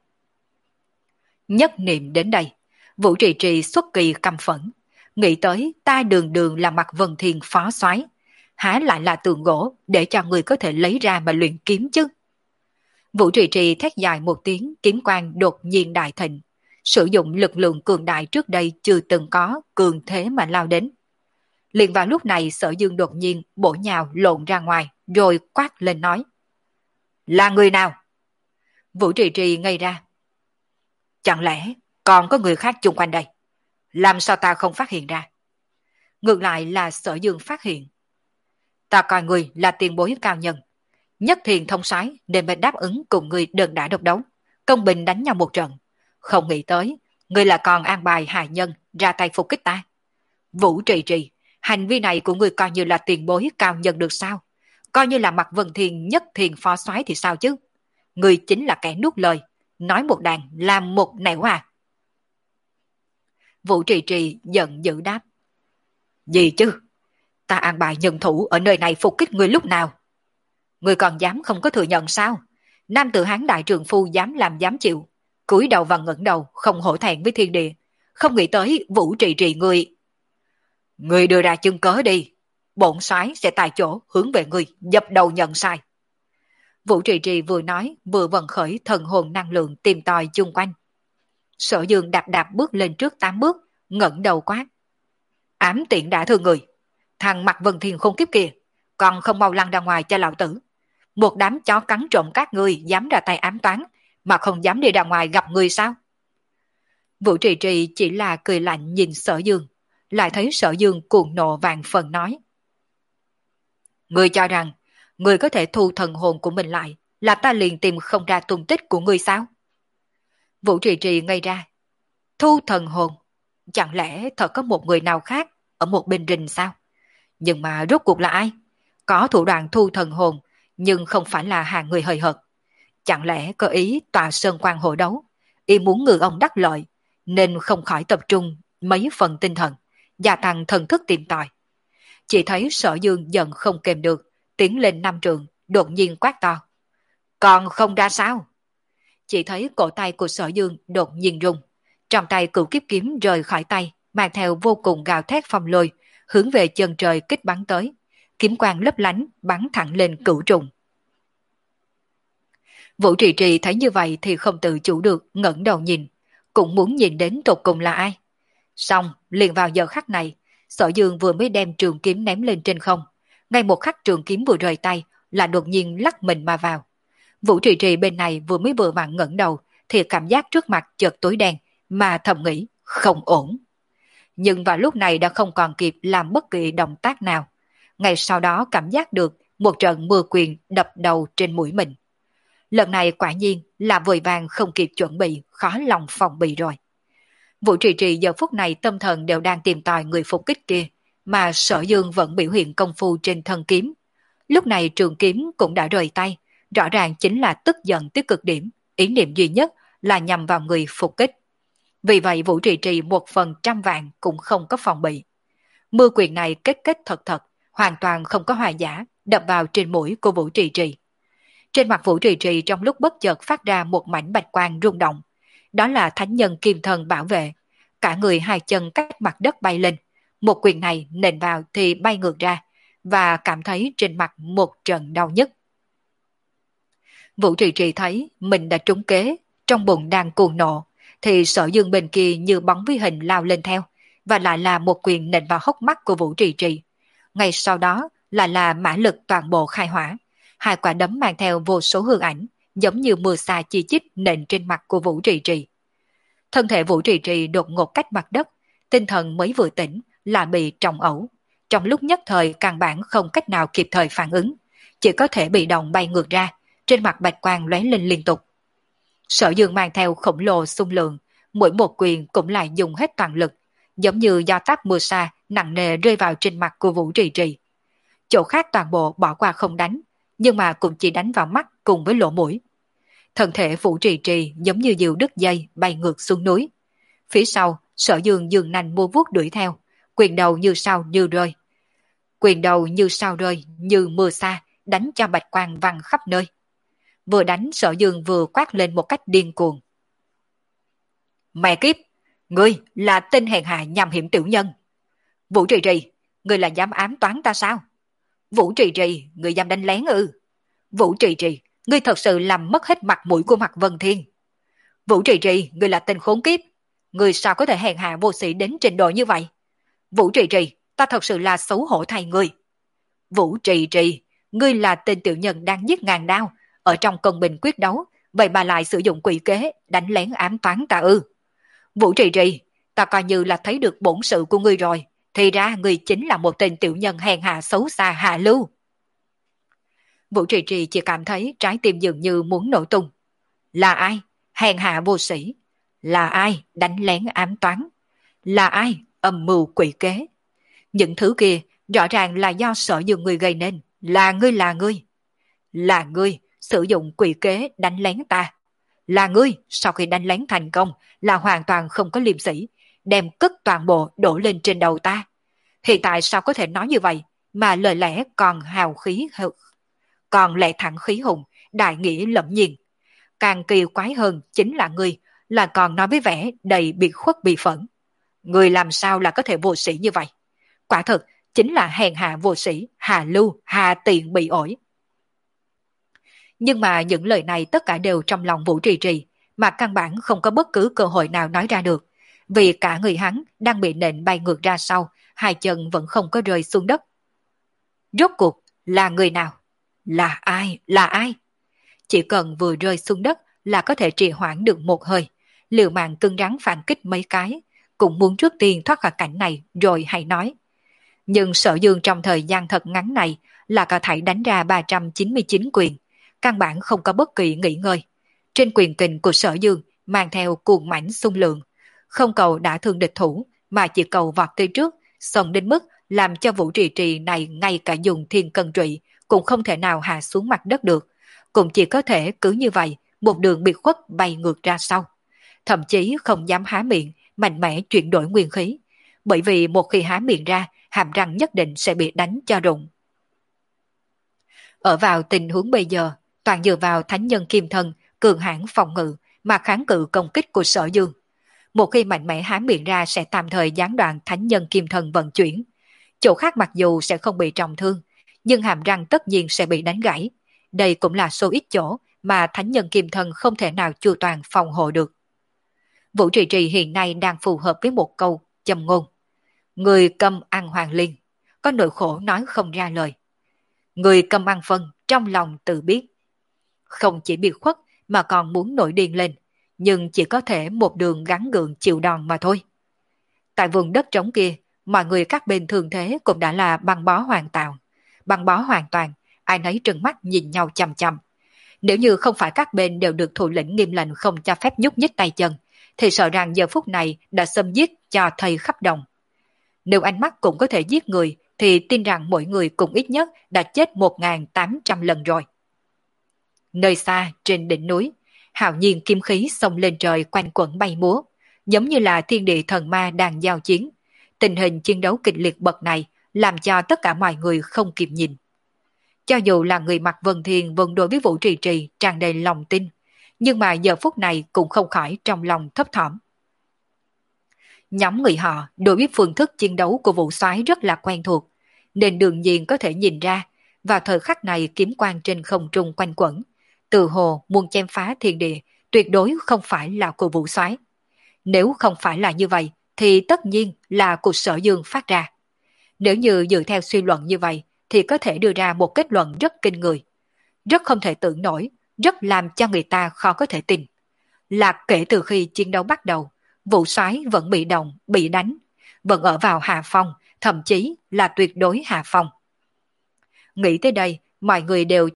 A: Nhất niệm đến đây, Vũ Trì Trì xuất kỳ căm phẫn, nghĩ tới ta đường đường là Mạc Vân Thiên phó soái, há lại là tượng gỗ để cho người có thể lấy ra mà luyện kiếm chứ. Vũ Trì Trì thét dài một tiếng, kiếm quang đột nhiên đại thịnh, sử dụng lực lượng cường đại trước đây chưa từng có, cường thế mà lao đến. Liền vào lúc này Sở Dương đột nhiên bổ nhào lộn ra ngoài, rồi quát lên nói: Là người nào? Vũ Trì Trì ngây ra. Chẳng lẽ còn có người khác chung quanh đây? Làm sao ta không phát hiện ra? Ngược lại là Sở Dương phát hiện. Ta coi người là tiền bối cao nhân, nhất thiền thông soái nên mới đáp ứng cùng người đơn đả độc đấu, công bình đánh nhau một trận. Không nghĩ tới, người là còn an bài hài nhân ra tay phục kích ta. Vũ Trì Trì, hành vi này của người coi như là tiền bối cao nhân được sao? Coi như là Mạc Vân Thiên nhất thiền phó soái thì sao chứ? Người chính là kẻ nuốt lời, nói một đàn làm một nẻo à? Vũ Trì Trì giận dữ đáp. Gì chứ? Ta an bài nhân thủ ở nơi này phục kích người lúc nào? Người còn dám không có thừa nhận sao? Nam tử Hán đại trường phu dám làm dám chịu, cúi đầu và ngẩng đầu không hổ thẹn với thiên địa. Không nghĩ tới Vũ Trì Trì người. Người đưa ra chứng cớ đi, bổn soái sẽ tại chỗ hướng về người dập đầu nhận sai. Vũ Trì Trì vừa nói vừa vận khởi thần hồn năng lượng tìm tòi chung quanh. Sở Dương đạp đạp bước lên trước tám bước, ngẩng đầu quát. Ám tiện đã thương người, thằng Mạc Vân Thiên khôn kiếp kia, còn không mau lăn ra ngoài cho lão tử. Một đám chó cắn trộm các ngươi dám ra tay ám toán, mà không dám đi ra ngoài gặp người sao? Vũ Trì Trì chỉ là cười lạnh nhìn Sở Dương, lại thấy Sở Dương cuồng nộ vàng phần nói. Ngươi cho rằng, ngươi có thể thu thần hồn của mình lại, là ta liền tìm không ra tung tích của ngươi sao? Vũ Trì Trì ngây ra. Thu thần hồn? Chẳng lẽ thật có một người nào khác ở một bên rình sao? Nhưng mà rốt cuộc là ai? Có thủ đoạn thu thần hồn, nhưng không phải là hàng người hời hợt. Chẳng lẽ có ý tòa sơn quan hộ đấu, ý muốn ngư ông đắc lợi, nên không khỏi tập trung mấy phần tinh thần, gia tăng thần thức tìm tòi. Chỉ thấy Sở Dương giận không kềm được, tiến lên năm trường, đột nhiên quát to. Còn không ra sao? Chỉ thấy cổ tay của Sở Dương đột nhiên rung, trong tay cửu kiếp kiếm rời khỏi tay, mang theo vô cùng gào thét phong lôi, hướng về chân trời kích bắn tới. Kiếm quang lấp lánh bắn thẳng lên cửu trùng. Vũ Trì Trì thấy như vậy thì không tự chủ được ngẩng đầu nhìn, cũng muốn nhìn đến tột cùng là ai. Xong, liền vào giờ khắc này, Sở Dương vừa mới đem trường kiếm ném lên trên không, ngay một khắc trường kiếm vừa rời tay là đột nhiên lắc mình mà vào. Vũ Trì Trì bên này vừa mới vừa vặn ngẩng đầu thì cảm giác trước mặt chợt tối đen, mà thầm nghĩ không ổn. Nhưng vào lúc này đã không còn kịp làm bất kỳ động tác nào. Ngay sau đó cảm giác được một trận mưa quyền đập đầu trên mũi mình. Lần này quả nhiên là vội vàng không kịp chuẩn bị, khó lòng phòng bị rồi. Vũ Trì Trì giờ phút này tâm thần đều đang tìm tòi người phục kích kia, mà Sở Dương vẫn biểu hiện công phu trên thân kiếm. Lúc này trường kiếm cũng đã rời tay, rõ ràng chính là tức giận tới cực điểm, ý niệm duy nhất là nhằm vào người phục kích. Vì vậy Vũ Trì Trì một phần trăm vạn cũng không có phòng bị. Mưa quyền này kết kết thật thật, hoàn toàn không có hòa giả, đập vào trên mũi của Vũ Trì Trì. Trên mặt Vũ Trì Trì trong lúc bất chợt phát ra một mảnh bạch quang rung động. Đó là thánh nhân kim thần bảo vệ. Cả người hai chân cách mặt đất bay lên. Một quyền này nện vào thì bay ngược ra, và cảm thấy trên mặt một trận đau nhức. Vũ Trì Trì thấy mình đã trúng kế, trong bụng đang cuồng nộ, thì Sở Dương bên kia như bóng với hình lao lên theo, và lại là một quyền nện vào hốc mắt của Vũ Trì Trì. Ngay sau đó lại là mã lực toàn bộ khai hỏa, hai quả đấm mang theo vô số hương ảnh, giống như mưa sa chi chít nện trên mặt của Vũ Trì Trì. Thân thể Vũ Trì Trì đột ngột cách mặt đất, tinh thần mới vừa tỉnh là bị trọng ẩu. Trong lúc nhất thời căn bản không cách nào kịp thời phản ứng, chỉ có thể bị động bay ngược ra, trên mặt bạch quang lóe lên liên tục. Sở Dương mang theo khổng lồ xung lượng, mỗi một quyền cũng lại dùng hết toàn lực, giống như do táp mưa sa nặng nề rơi vào trên mặt của Vũ Trì Trì. Chỗ khác toàn bộ bỏ qua không đánh, nhưng mà cũng chỉ đánh vào mắt cùng với lỗ mũi. Thân thể Vũ Trì Trì giống như diều đứt dây bay ngược xuống núi. Phía sau, Sở Dương dường nành mua vuốt đuổi theo, quyền đầu như sao như rơi. Quyền đầu như sao rơi, như mưa sa, đánh cho bạch quang văng khắp nơi. Vừa đánh, Sở Dương vừa quát lên một cách điên cuồng. Mẹ kiếp, ngươi là tên hèn hạ nham hiểm tiểu nhân. Vũ Trì Trì, ngươi là dám ám toán ta sao? Vũ Trì Trì, ngươi dám đánh lén ư? Vũ Trì Trì, ngươi thật sự làm mất hết mặt mũi của Mạc Vân Thiên. Vũ Trì Trì, ngươi là tên khốn kiếp. Ngươi sao có thể hèn hạ vô sĩ đến trình độ như vậy? Vũ Trì Trì, ta thật sự là xấu hổ thay ngươi. Vũ Trì Trì, ngươi là tên tiểu nhân đang giết ngàn đao, ở trong công bình quyết đấu, vậy mà lại sử dụng quỷ kế, đánh lén ám toán ta ư? Vũ Trì Trì, ta coi như là thấy được bổn sự của ngươi rồi, thì ra ngươi chính là một tên tiểu nhân hèn hạ xấu xa hạ lưu. Vũ Trì Trì chỉ cảm thấy trái tim dường như muốn nổ tung. Là ai? Hèn hạ vô sĩ. Là ai đánh lén ám toán? Là ai âm mưu quỷ kế? Những thứ kia rõ ràng là do Sở Dương ngươi gây nên. Là ngươi là ngươi. Là ngươi sử dụng quỷ kế đánh lén ta. Là ngươi sau khi đánh lén thành công là hoàn toàn không có liêm sỉ, đem cất toàn bộ đổ lên trên đầu ta. Hiện tại sao có thể nói như vậy mà lời lẽ còn hào khí còn lẽ thẳng khí hùng, đại nghĩa lẫm nhiên. Càng kỳ quái hơn chính là ngươi là còn nói với vẻ đầy bị khuất bị phẫn. Ngươi làm sao là có thể vô sĩ như vậy? Quả thật chính là hèn hạ vô sĩ, hà lưu, hà tiện bị ổi. Nhưng mà những lời này tất cả đều trong lòng Vũ Trì Trì, mà căn bản không có bất cứ cơ hội nào nói ra được, vì cả người hắn đang bị nện bay ngược ra sau, hai chân vẫn không có rơi xuống đất. Rốt cuộc là người nào? Là ai? Là ai? Chỉ cần vừa rơi xuống đất là có thể trì hoãn được một hơi, liều mạng cứng rắn phản kích mấy cái, cũng muốn trước tiên thoát khỏi cảnh này rồi hãy nói. Nhưng Sở Dương trong thời gian thật ngắn này là cả thảy đánh ra ba trăm chín mươi chín quyền, căn bản không có bất kỳ nghỉ ngơi. Trên quyền kình của Sở Dương mang theo cuồng mãnh xung lượng, không cầu đã thương địch thủ mà chỉ cầu vọt tới trước, xông đến mức làm cho Vũ Trì Trì này ngay cả dùng thiên cân trụy cũng không thể nào hạ xuống mặt đất được, cũng chỉ có thể cứ như vậy một đường bị khuất bay ngược ra sau, thậm chí không dám há miệng mạnh mẽ chuyển đổi nguyên khí, bởi vì một khi há miệng ra hàm răng nhất định sẽ bị đánh cho rụng. Ở vào tình huống bây giờ, toàn dựa vào thánh nhân kim thân cường hãn phòng ngự mà kháng cự công kích của Sở Dương. Một khi mạnh mẽ há miệng ra sẽ tạm thời gián đoạn thánh nhân kim thân vận chuyển. Chỗ khác mặc dù sẽ không bị trọng thương, nhưng hàm răng tất nhiên sẽ bị đánh gãy. Đây cũng là số ít chỗ mà thánh nhân kim thân không thể nào chu toàn phòng hộ được. Vũ Trì Trì hiện nay đang phù hợp với một câu châm ngôn. Người câm ăn hoàng liên, có nỗi khổ nói không ra lời. Người câm ăn phân, trong lòng tự biết. Không chỉ bị khuất mà còn muốn nổi điên lên, nhưng chỉ có thể một đường gắn gượng chịu đòn mà thôi. Tại vùng đất trống kia, mọi người các bên thường thế cũng đã là băng bó hoàn toàn. Băng bó hoàn toàn, ai nấy trừng mắt nhìn nhau chằm chằm. Nếu như không phải các bên đều được thủ lĩnh nghiêm lệnh không cho phép nhúc nhích tay chân, thì sợ rằng giờ phút này đã xâm giết cho thây khắp đồng. Nếu ánh mắt cũng có thể giết người, thì tin rằng mỗi người cũng ít nhất đã chết một nghìn tám trăm lần rồi. Nơi xa, trên đỉnh núi, hạo nhiên kim khí xông lên trời quanh quẩn bay múa, giống như là thiên địa thần ma đang giao chiến. Tình hình chiến đấu kịch liệt bậc này làm cho tất cả mọi người không kịp nhìn. Cho dù là người mặc vân thiên vẫn đối với Vũ Trì Trì tràn đầy lòng tin, nhưng mà giờ phút này cũng không khỏi trong lòng thấp thỏm. Nhóm người họ đối với phương thức chiến đấu của Vũ Soái rất là quen thuộc, nên đương nhiên có thể nhìn ra, vào thời khắc này kiếm quang trên không trung quanh quẩn, từ hồ muốn chém phá thiên địa, tuyệt đối không phải là của Vũ Soái. Nếu không phải là như vậy, thì tất nhiên là của Sở Dương phát ra. Nếu như dựa theo suy luận như vậy, thì có thể đưa ra một kết luận rất kinh người. Rất không thể tưởng nổi, rất làm cho người ta khó có thể tin. Là kể từ khi chiến đấu bắt đầu, Vũ Soái vẫn bị động, bị đánh, vẫn ở vào hạ phong, thậm chí là tuyệt đối hạ phong. Nghĩ tới đây, mọi người đều